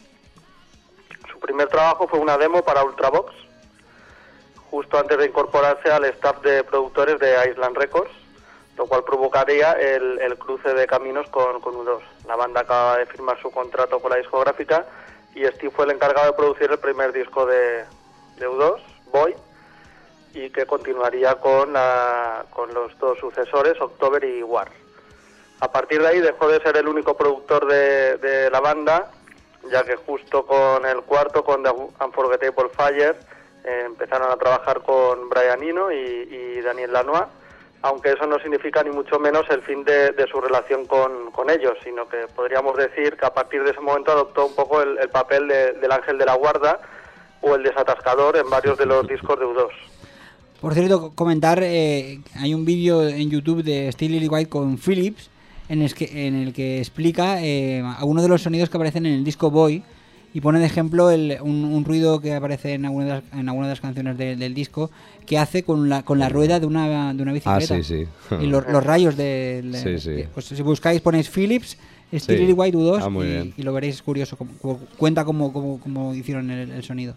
Su primer trabajo fue una demo para Ultravox, justo antes de incorporarse al staff de productores de Island Records, lo cual provocaría el, el cruce de caminos con, con U dos. La banda acaba de firmar su contrato con la discográfica y Steve fue el encargado de producir el primer disco de, de U dos, Boy, y que continuaría con, la, con los dos sucesores, October y War. A partir de ahí dejó de ser el único productor de, de la banda, ya que justo con el cuarto, con The Unforgettable Fire, eh, empezaron a trabajar con Brian Eno y, y Daniel Lanois, aunque eso no significa ni mucho menos el fin de, de su relación con, con ellos, sino que podríamos decir que a partir de ese momento adoptó un poco el, el papel de, del ángel de la guarda o el desatascador en varios de los discos de U dos. Por cierto, comentar, eh, hay un vídeo en YouTube de Steve Lillywhite con Philips en el que, en el que explica eh, algunos de los sonidos que aparecen en el disco Boy y pone de ejemplo el, un, un ruido que aparece en alguna de las, en alguna de las canciones de- del disco que hace con la, con la rueda de una, de una bicicleta. Ah, sí, sí. Y los, los rayos de... de- Sí, sí. de- pues si buscáis ponéis Philips, Steve Sí. Lillywhite U dos Ah, muy y, bien. y lo veréis, es curioso. Como- como- cuenta cómo, cómo, cómo hicieron el, el sonido.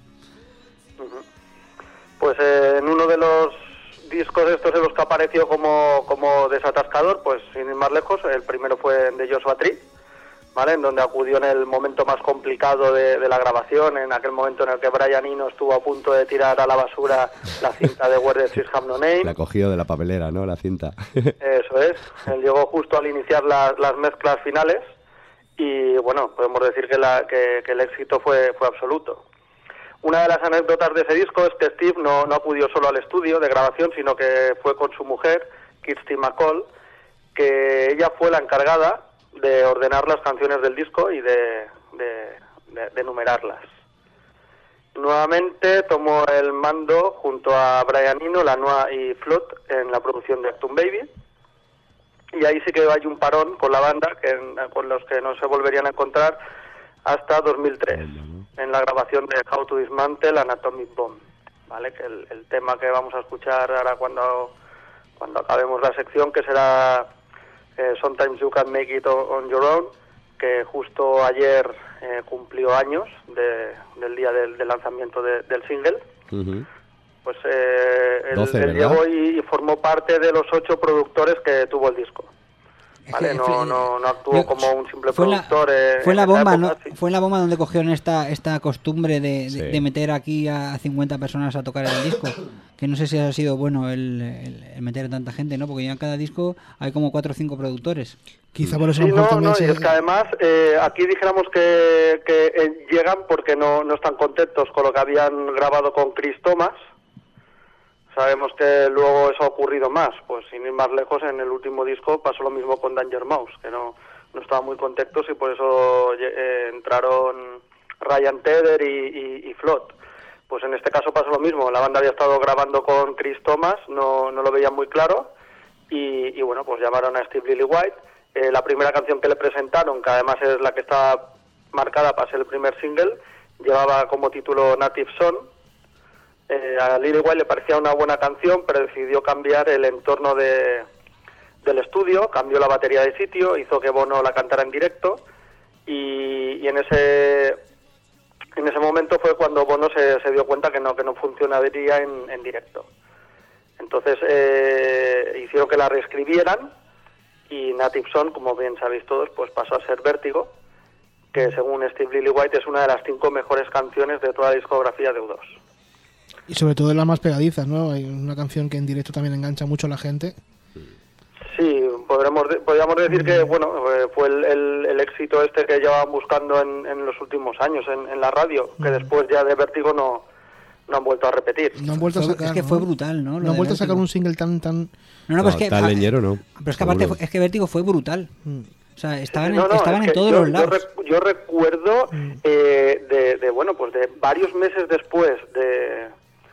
Pues eh, en uno de los discos estos en los que apareció como, como desatascador, pues sin ir más lejos, el primero fue de Joshua Tree, ¿vale? En donde acudió en el momento más complicado de, de la grabación, en aquel momento en el que Brian Eno estuvo a punto de tirar a la basura la cinta de Where the Trees Have No Name. La ha cogido de la papelera, ¿no? La cinta. Eso es, él llegó justo al iniciar las, las mezclas finales y bueno, podemos decir que, la, que, que el éxito fue, fue absoluto. Una de las anécdotas de ese disco es que Steve no, no acudió solo al estudio de grabación, sino que fue con su mujer, Kirsty McCall, que ella fue la encargada de ordenar las canciones del disco y de, de, de, de numerarlas. Nuevamente tomó el mando junto a Brian Eno, Lanois y Flood en la producción de Achtung Baby. Y ahí sí que hay un parón con la banda, que, con los que no se volverían a encontrar hasta dos mil tres, en la grabación de How to Dismantle an Atomic Bomb, ¿vale? Que el, el tema que vamos a escuchar ahora cuando, cuando acabemos la sección, que será eh, Sometimes You Can Make It On, on Your Own, que justo ayer eh, cumplió años de, del día del, del lanzamiento de, del single. Ujú. Pues eh, él, doce, él ¿verdad? llegó y, y formó parte de los ocho productores que tuvo el disco. ¿Vale? que No, fue- no, no actuó yo- como un simple fue la- productor. eh, Fue en la esa bomba, época, ¿no? sí. Fue la bomba donde cogieron esta esta costumbre de, de- Sí. de meter aquí a cincuenta personas a tocar el disco. Que no sé si ha sido bueno el, el- el meter a tanta gente, ¿no? Porque ya en cada disco hay como cuatro o cinco productores. Quizá por eso a Sí, lo mejor no, también no, se... y es que además eh, aquí dijéramos que, que eh, llegan porque no, no están contentos con lo que habían grabado con Chris Thomas. Sabemos que luego eso ha ocurrido más, pues sin ir más lejos, en el último disco pasó lo mismo con Danger Mouse, que no, no estaban muy contentos y por eso eh, entraron Ryan Tedder y, y, y Flood. Pues en este caso pasó lo mismo, la banda había estado grabando con Chris Thomas, no, no lo veían muy claro y, y bueno, pues llamaron a Steve Lillywhite. Eh, la primera canción que le presentaron, que además es la que está marcada para ser el primer single, llevaba como título Native Son. Eh, a Lillywhite le parecía una buena canción, pero decidió cambiar el entorno de, del estudio, cambió la batería de sitio, hizo que Bono la cantara en directo, y, y en ese en ese momento fue cuando Bono se, se dio cuenta que no que no funcionaría en, en directo. Entonces eh, hicieron que la reescribieran, y Native Son, como bien sabéis todos, pues pasó a ser Vértigo, que según Steve Lillywhite es una de las cinco mejores canciones de toda la discografía de U dos. Y sobre todo de las más pegadizas, ¿no? Hay una canción que en directo también engancha mucho a la gente. Sí, podremos de- podríamos decir que bueno eh, fue el, el, el éxito este que llevaban buscando en, en los últimos años en, en la radio, que después ya de Vértigo no, no han vuelto a repetir. No han vuelto a Fue- sacar, es que ¿no? fue brutal, ¿no? Lo No han de vuelto a sacar Vértigo. un single tan... tan... No, no, pues es que, tan leñero no. Pero es que aparte Seguro. fue- es que Vértigo fue brutal. O sea, estaban, No, en, no, estaban es en que todos yo, los yo, lados. rec- yo recuerdo eh, de, de, bueno, pues de varios meses después de,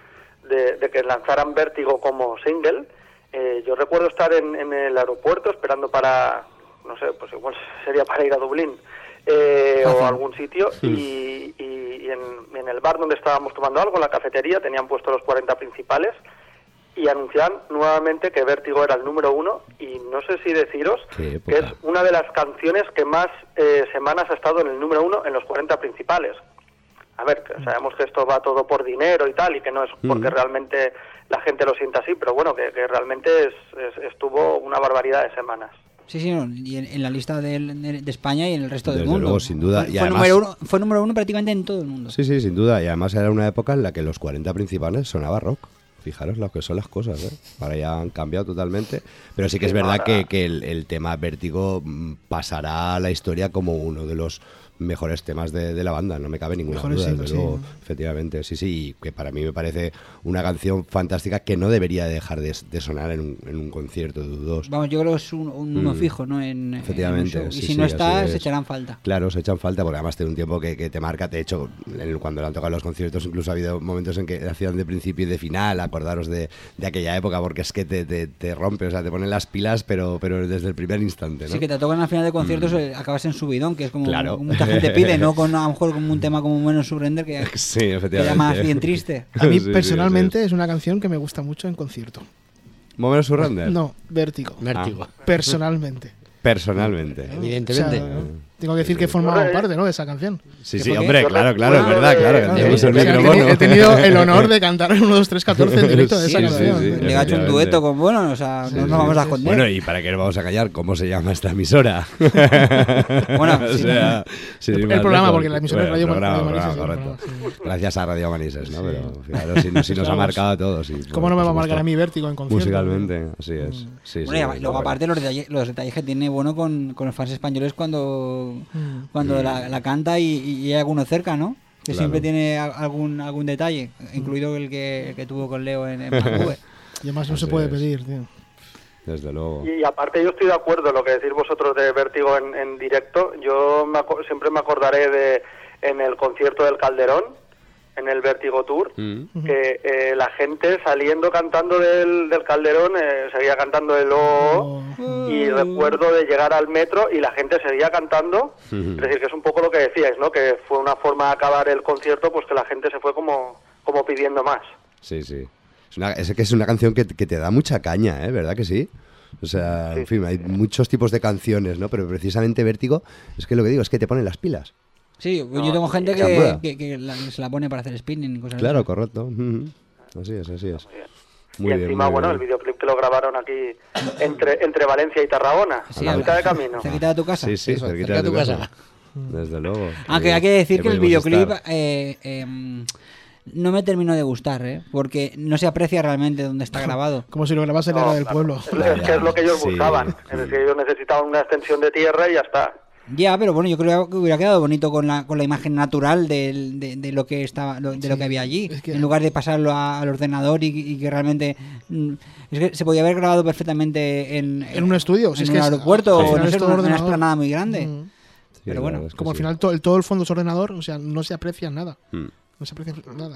de, de que lanzaran Vértigo como single, eh, yo recuerdo estar en, en el aeropuerto esperando para, no sé, pues igual sería para ir a Dublín eh, o a algún sitio, y, y, y en, en el bar donde estábamos tomando algo, en la cafetería, tenían puesto los cuarenta principales y anunciaban nuevamente que Vértigo era el número uno, y no sé si deciros Qué que es época. una de las canciones que más eh, semanas ha estado en el número uno en los cuarenta principales. A ver, que sabemos que esto va todo por dinero y tal, y que no es porque Ujú. realmente la gente lo sienta así, pero bueno, que, que realmente es, es- estuvo una barbaridad de semanas. Sí, sí, no, y en, en la lista del- de, de España y en el resto del Desde mundo. luego, sin duda. Fue, Y fue además- número uno, fue número uno prácticamente en todo el mundo. Sí, sí, sin duda. Y además era una época en la que los cuarenta principales sonaba rock. Fijaros lo que son las cosas, ¿eh? Ahora ya han cambiado totalmente. Pero sí que es Sí, verdad ahora- que, que el, el tema Vértigo mm, pasará a la historia como uno de los mejores temas de, de la banda, no me cabe ninguna Mejores duda, singles, desde luego, sí. efectivamente, sí, sí, y que para mí me parece una canción fantástica que no debería dejar de, de sonar en un, en un concierto de U dos. Vamos, yo creo que es un, un uno Mm. fijo, ¿no? En, en Efectivamente, un show. Y sí, si sí, no así está, es. se echarán falta. Claro, se echan falta, porque además tiene un tiempo que, que te marca. De hecho, en- cuando le han tocado los conciertos, incluso ha habido momentos en que hacían de principio y de final, acordaros de, de aquella época, porque es que te, te, te rompe, o sea, te ponen las pilas, pero, pero desde el primer instante, ¿no? Sí, que te tocan al final de conciertos, eh, acabas en subidón, que es como, Claro. como mucha gente pide, ¿no? Con, a lo mejor con un tema como Menos Surrender, que, Sí, que efectivamente. era más bien triste. A mí Sí, sí, personalmente es una canción que me gusta mucho en concierto. ¿Moment Surrender? No, Vértigo. Vértigo. Personalmente. Personalmente. Evidentemente. O sea, tengo que decir que he formado parte, ¿no? De esa canción. Sí, ¿Qué sí, fue qué? hombre, Yo claro, claro, es recuerdo verdad, de- claro. Claro, Que tenemos el O sea, he micrófono. tenido- he tenido el honor de cantar en uno, dos, tres, catorce en directo de esa Sí, sí, canción. sí, Le ha hecho un efectivamente. dueto con bueno, o sea, Sí, no nos sí, vamos a sí. esconder. Bueno, ¿y para qué nos vamos a callar? ¿Cómo se llama esta emisora? Bueno, O sí, sea, sin El ir más programa, lejos. porque la emisora es Bueno, Radio el programa, Radio Manises, programa, sí, el correcto. programa, Gracias a Radio Manises, ¿no? Pero fijaros, si, nos- si nos ha Vamos. marcado a todos. y, ¿Cómo no bueno, me va a por marcar supuesto, a mí Vértigo en concierto? musicalmente, así es. Sí, sí, Bueno, y sí, luego bueno. aparte los detalles, los detalles que tiene bueno con, con los fans españoles cuando, cuando la, la canta y, y hay alguno cerca, ¿no? Que Claro. siempre tiene a- algún algún detalle, incluido el que, el que tuvo con Leo en, en Vancouver. Y además no se Así puede es. pedir, tío. Desde luego. Y aparte yo estoy de acuerdo en lo que decís vosotros de Vértigo en, en directo. Yo me aco- siempre me acordaré de en el concierto del Calderón, en el Vértigo Tour, Mm. que eh, la gente saliendo cantando del, del Calderón eh, seguía cantando el O, y recuerdo de llegar al metro y la gente seguía cantando. Es decir, que es un poco lo que decíais, ¿no? Que fue una forma de acabar el concierto, pues que la gente se fue como, como pidiendo más. Sí, sí. Es, una, es que es una canción que, que te da mucha caña, ¿eh? ¿Verdad que sí? O sea, en fin, hay muchos tipos de canciones, ¿no? Pero precisamente Vértigo, es que lo que digo es que te ponen las pilas. Sí, yo tengo gente sin que, duda. que, que la- se la pone para hacer spinning y cosas Claro, así. correcto. Ujú. Así es, así es. Muy y bien, encima, muy bueno, bien. el videoclip que lo grabaron aquí entre, entre Valencia y Tarragona, Sí, a la a- mitad de camino. cerquita de tu casa. Sí, sí, Eso, cerquita cerca de tu de tu casa. Desde luego. Aunque Sí. hay que decir Ahí que el podemos videoclip estar. eh, eh, no me terminó de gustar, ¿eh? Porque no se aprecia realmente dónde está grabado. Como si lo grabase en la No, era del claro. pueblo. Es, es que es lo que ellos Sí. buscaban. Es decir, ellos necesitaban una extensión de tierra y ya está. Ya, pero bueno, yo creo que hubiera quedado bonito con la, con la imagen natural del- de, de lo que estaba, lo- de lo que había allí, es que- en lugar de pasarlo a- al ordenador y, y que realmente mm, es que se podía haber grabado perfectamente en, En un estudio, si en es un que es- aeropuerto al o final no es sé, todo una, una ordenador. explanada muy grande. Mm. Sí, pero la bueno, verdad es que Como al sí. final to- el, todo el fondo es ordenador, o sea, no se aprecia nada. Mm. No se aprecia nada.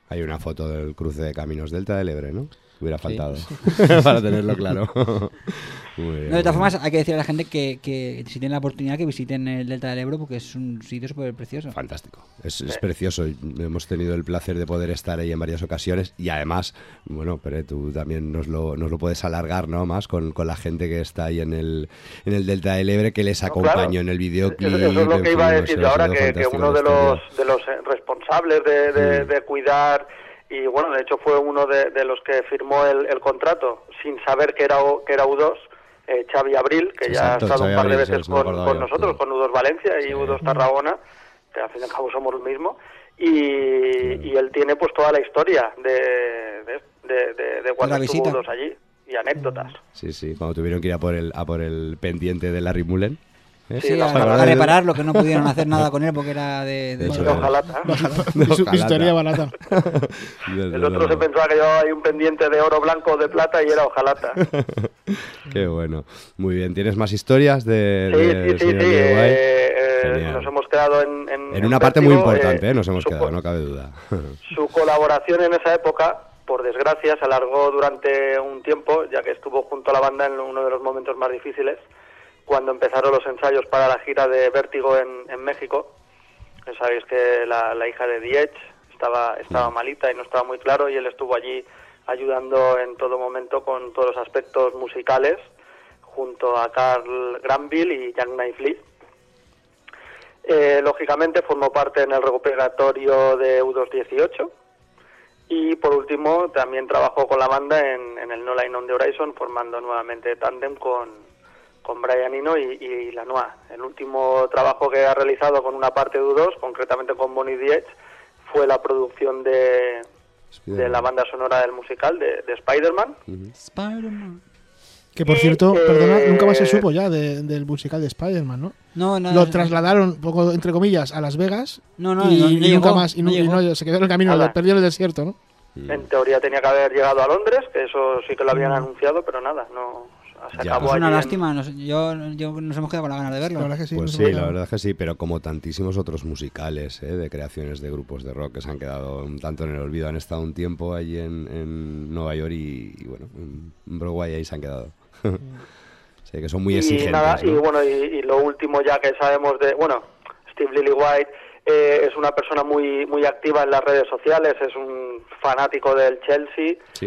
Hay una foto del cruce de Caminos Delta del Ebre, ¿no? Hubiera faltado, Sí. para tenerlo claro. Muy bien, No, de todas muy formas, hay que decir a la gente que, que si tienen la oportunidad que visiten el Delta del Ebro porque es un sitio súper precioso. Fantástico. Es, es precioso. Hemos tenido el placer de poder estar ahí en varias ocasiones y además, bueno, pero tú también nos lo, nos lo puedes alargar, ¿no? Más con, con la gente que está ahí en el, en el Delta del Ebre, que les No, acompañó claro. en el videoclip. Eso, eso es lo en que fin, iba a no decir sé, yo ha ahora, sido que, que fantástica uno la de los, historia. de los eh, responsables de, de, Mm. de cuidar, y bueno, de hecho fue uno de, de los que firmó el, el contrato sin saber que era, O- que era U dos, eh, Xavi Abril, que Exacto, ya ha estado Xavi un par de Abril, sí, veces sí, me con, acordaba con yo. nosotros, Mm. con U dos Valencia y Sí. U dos Tarragona, que al fin y al cabo somos lo mismo, y, y él tiene pues toda la historia de, de, de, de- de cuando la estuvo visita. U dos allí, y anécdotas. Sí, sí, cuando tuvieron que ir a por el, a por el pendiente de Larry Mullen. ¿eh? Sí, no, a, ¿Se acuerdan a de- repararlo, que no pudieron hacer nada con él porque era de... de- Eso De es. hojalata. De Su Ojalata. historia barata. Desde El otro luego. se pensaba que llevaba ahí un pendiente de oro blanco o de plata y era hojalata. Qué bueno. Muy bien. ¿Tienes más historias de, Sí, de sí, sí, señor sí. Leo Guay? eh, eh, Genial. nos hemos quedado en... En, En una parte muy Vértigo, importante, eh, ¿eh? Nos hemos su, quedado, no cabe duda. Su colaboración en esa época, por desgracia, se alargó durante un tiempo, ya que estuvo junto a la banda en uno de los momentos más difíciles, cuando empezaron los ensayos para la gira de Vértigo en, en México. Ya sabéis que la, la hija de The Edge estaba, estaba malita y no estaba muy claro, y él estuvo allí ayudando en todo momento con todos los aspectos musicales, junto a Carl Granville y Jack Knife Lee. Eh, lógicamente formó parte en el recuperatorio de U dos dieciocho y por último también trabajó con la banda en, en el No Line on the Horizon, formando nuevamente tándem con, con Brian Eno y, y Lanois. El último trabajo que ha realizado con una parte de U dos, concretamente con Bonnie The Edge, fue la producción de, de la banda sonora del musical de, de Spider-Man. Spider-Man. Que por Y, cierto, eh, perdona, nunca más se supo ya de- del musical de Spider-Man, ¿no? No, no, Lo no. trasladaron, poco entre comillas, a Las Vegas. No, no, y, no, no y nunca llegó, más. Y, no nu- y llegó. no, se quedó en el camino, Nada. lo perdió en el desierto, ¿no? En teoría tenía que haber llegado a Londres, que eso sí que lo habían anunciado, pero nada, no se Ya. acabó Es una allí en- lástima, nos, yo, yo nos hemos quedado con la ganas de verlo. La verdad que sí. Pues no sí, se me la quedó. verdad es que sí, pero como tantísimos otros musicales, ¿eh? De creaciones de grupos de rock que se han quedado un tanto en el olvido. Han estado un tiempo allí en, en Nueva York y, y bueno, en Broadway ahí se han quedado. Sí, que son muy y exigentes, nada, ¿no? y bueno, y, y lo último ya que sabemos de, bueno, Steve Lillywhite eh, es una persona muy muy activa en las redes sociales, es un fanático del Chelsea, Sí.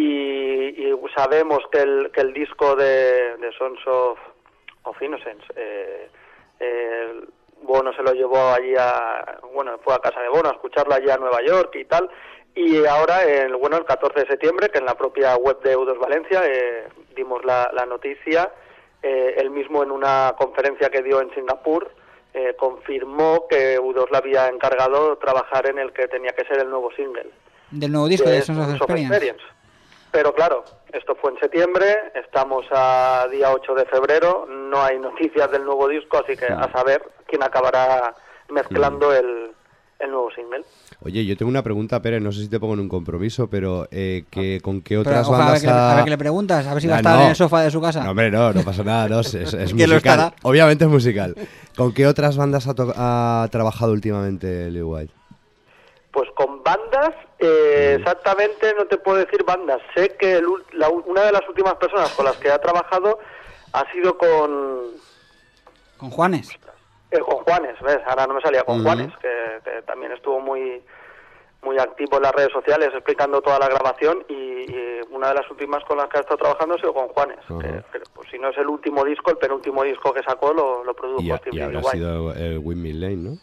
y, y sabemos que el que el disco de, de Sons of, of Innocence, eh, eh, Bono se lo llevó allí a, bueno, fue a casa de Bono a escucharlo allí a Nueva York y tal. Y ahora, el, bueno, el catorce de septiembre, que en la propia web de U dos Valencia eh, dimos la, la noticia, eh, él mismo en una conferencia que dio en Singapur eh, confirmó que U dos le había encargado trabajar en el que tenía que ser el nuevo single. Del nuevo disco que de es Sons of Sons of Experience. Experience. Pero claro, esto fue en septiembre, estamos a día ocho de febrero, no hay noticias del nuevo disco, así que a saber quién acabará mezclando el, el nuevo single. Oye, yo tengo una pregunta, Pérez, no sé si te pongo en un compromiso, pero eh, que, ¿con qué Pero, otras ojo, a, ver bandas qué le, ha- a ver qué le preguntas, a ver si va a Ah, estar no. en el sofá de su casa. No, hombre, no, no pasa nada, no, es, es, es Que lo musical. estará. Obviamente es musical. ¿Con qué otras bandas ha, to- ha trabajado últimamente Leo White? Pues con bandas, eh, exactamente no te puedo decir bandas. Sé que el ul- la u- una de las últimas personas con las que ha trabajado ha sido con, Con Juanes. eh, con Juanes, ¿ves? Ahora no me salía con Ujú. Juanes, que, que también estuvo muy muy activo en las redes sociales explicando toda la grabación, y, y una de las últimas con las que ha estado trabajando ha sido con Juanes, Ajá. que, que, pues, si no es el último disco, el penúltimo disco que sacó lo, lo produjo Y, a- Steve y habrá Lillywhite. sido el Windmill Lane, ¿no?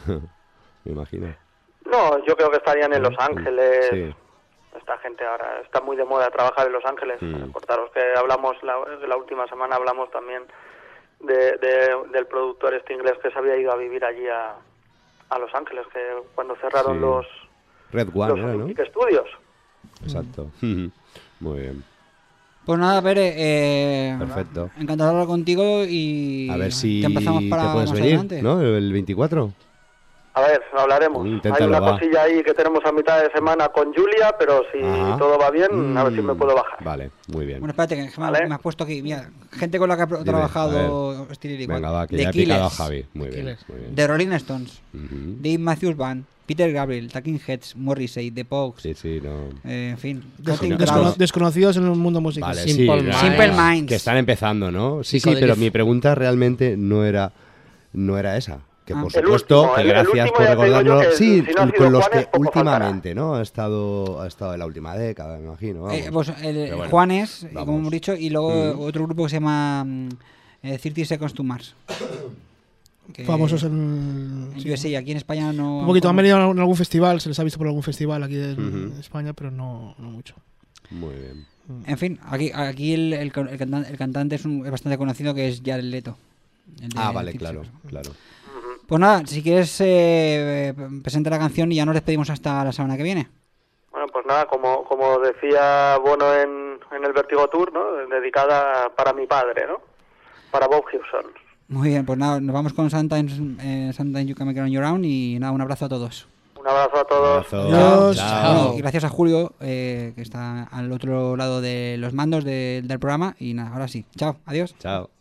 Me imagino. No, yo creo que estarían en Los Mm, Ángeles. Sí. Esta gente ahora está muy de moda trabajar en Los Ángeles. Mm. Recordaros que hablamos la, la última semana hablamos también de, de- del productor este inglés que se había ido a vivir allí a, a Los Ángeles, que cuando cerraron Sí. los, Red One los era, ¿no? Olympic Studios. Exacto. Muy bien. Pues nada, Pere, eh, Perfecto. encantado de hablar contigo y A ver si te empezamos para te puedes más venir, adelante. ¿no? El veinticuatro. A ver, hablaremos. Inténtalo, Hay una va. cosilla ahí que tenemos a mitad de semana con Julia, pero si Ajá. todo va bien, a ver si me puedo bajar. Vale, muy bien. Bueno, espérate, que me, ¿Vale? me has puesto aquí. Mira, gente con la que he Dime, trabajado estilo igual. Venga, va, que The ya he picado a Killers, Javi. Muy bien, muy bien. The Rolling Stones, Ujú. Dave Matthews Band, Peter Gabriel, Talking Heads, Morrissey, The Pogues. Sí, sí, no. Eh, en fin, Des- Cutting descono- Crowds. desconocidos en el mundo musical. Vale, Simple sí, Minds. Simple claro, Minds. que están empezando, ¿no? Sí, sí, Psicodelic. pero mi pregunta realmente no era, no era esa. Que Ah. por El supuesto, último, que el- el gracias último por ya te digo yo recordarlo. que Sí, si no ha sido con los Juanes, que poco últimamente, ¿no? Ha estado, ha estado en la última década, me imagino. vamos. Eh, pues el, Pero bueno, Juanes, vamos. como hemos dicho, y luego Mm. otro grupo que se llama mm, eh, thirty Seconds to Mars. Que- Famosos en. Yo sé, aquí en España no. Un poquito, han como- venido en algún festival, se les ha visto por algún festival aquí en Ujú. España, pero no, no mucho. Muy bien. En fin, aquí, aquí el, el, el cantan- el cantante es, un- es bastante conocido, que es Jared Leto. el de Ah, vale, thirty claro, Seconds. claro. Pues nada, si quieres eh, presenta la canción y ya nos despedimos hasta la semana que viene. Bueno, pues nada, como, como decía Bono en, en el Vertigo Tour, ¿no? Dedicada para mi padre, ¿no? Para Bob Hewson. Muy bien, pues nada, nos vamos con Sometimes, eh, Sometimes You Can Make It On Your Own y nada, un abrazo a todos. Un abrazo a todos. Abrazo. Adiós. Chao. Bueno, y gracias a Julio, eh, que está al otro lado de los mandos de- del programa. Y nada, ahora sí. Chao, adiós. Chao.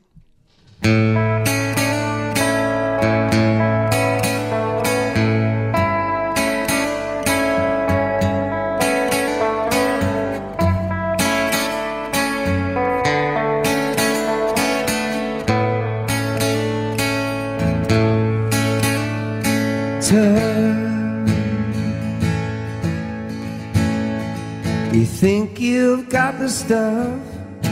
Turn. You think you've got the stuff,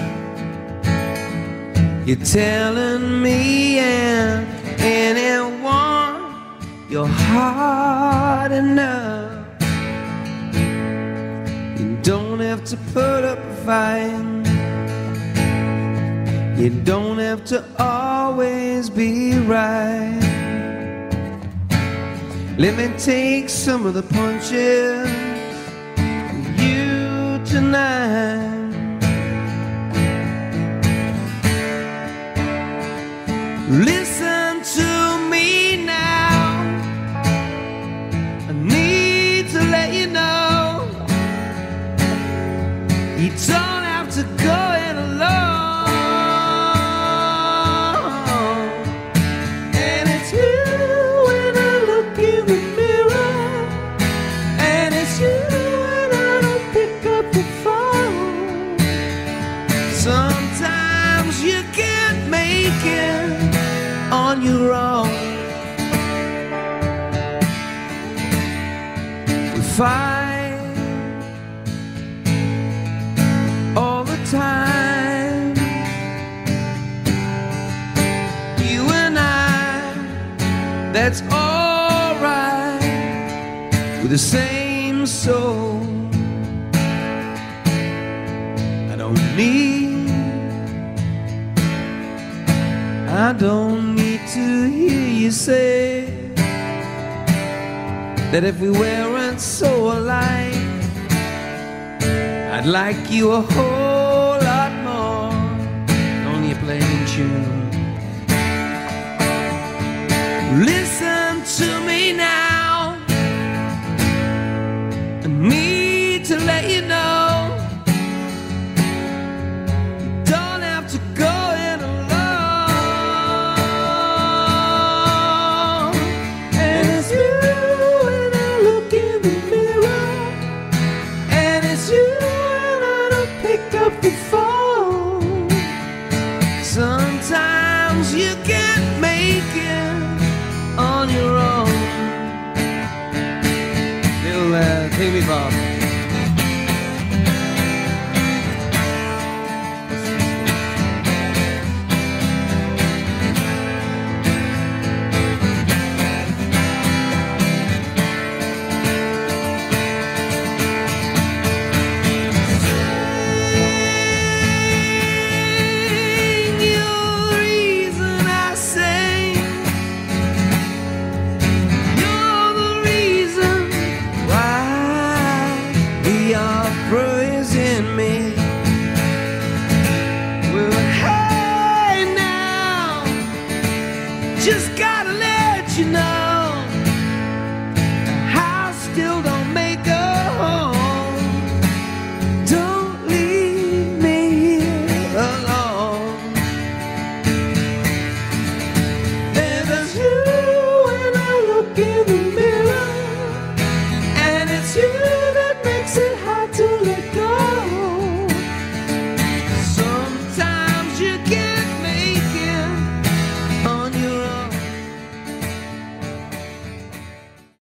you're telling me and anyone you're hard enough. You don't have to put up a fight, you don't have to always be right. Let me take some of the punches from you tonight. Listen to me now, I need to let you know you don't have to go it alone. And it's you when I look in the mirror, and it's you when I don't pick up the phone. Sometimes you can't make it on your own. We fight all the time, you and I, that's alright. We're the same soul. I don't need, I don't need to hear you say that if we weren't so alike, I'd like you a whole lot more. Only playing tune. Listen to me now, I need to let you know you don't have to go it alone. And it's you when I look in the mirror, and it's you when I don't pick up the phone. Sometimes you can't make it on your own. Little uh, take me, Bob. You're the reason I sing. You're the reason why the opera is in me.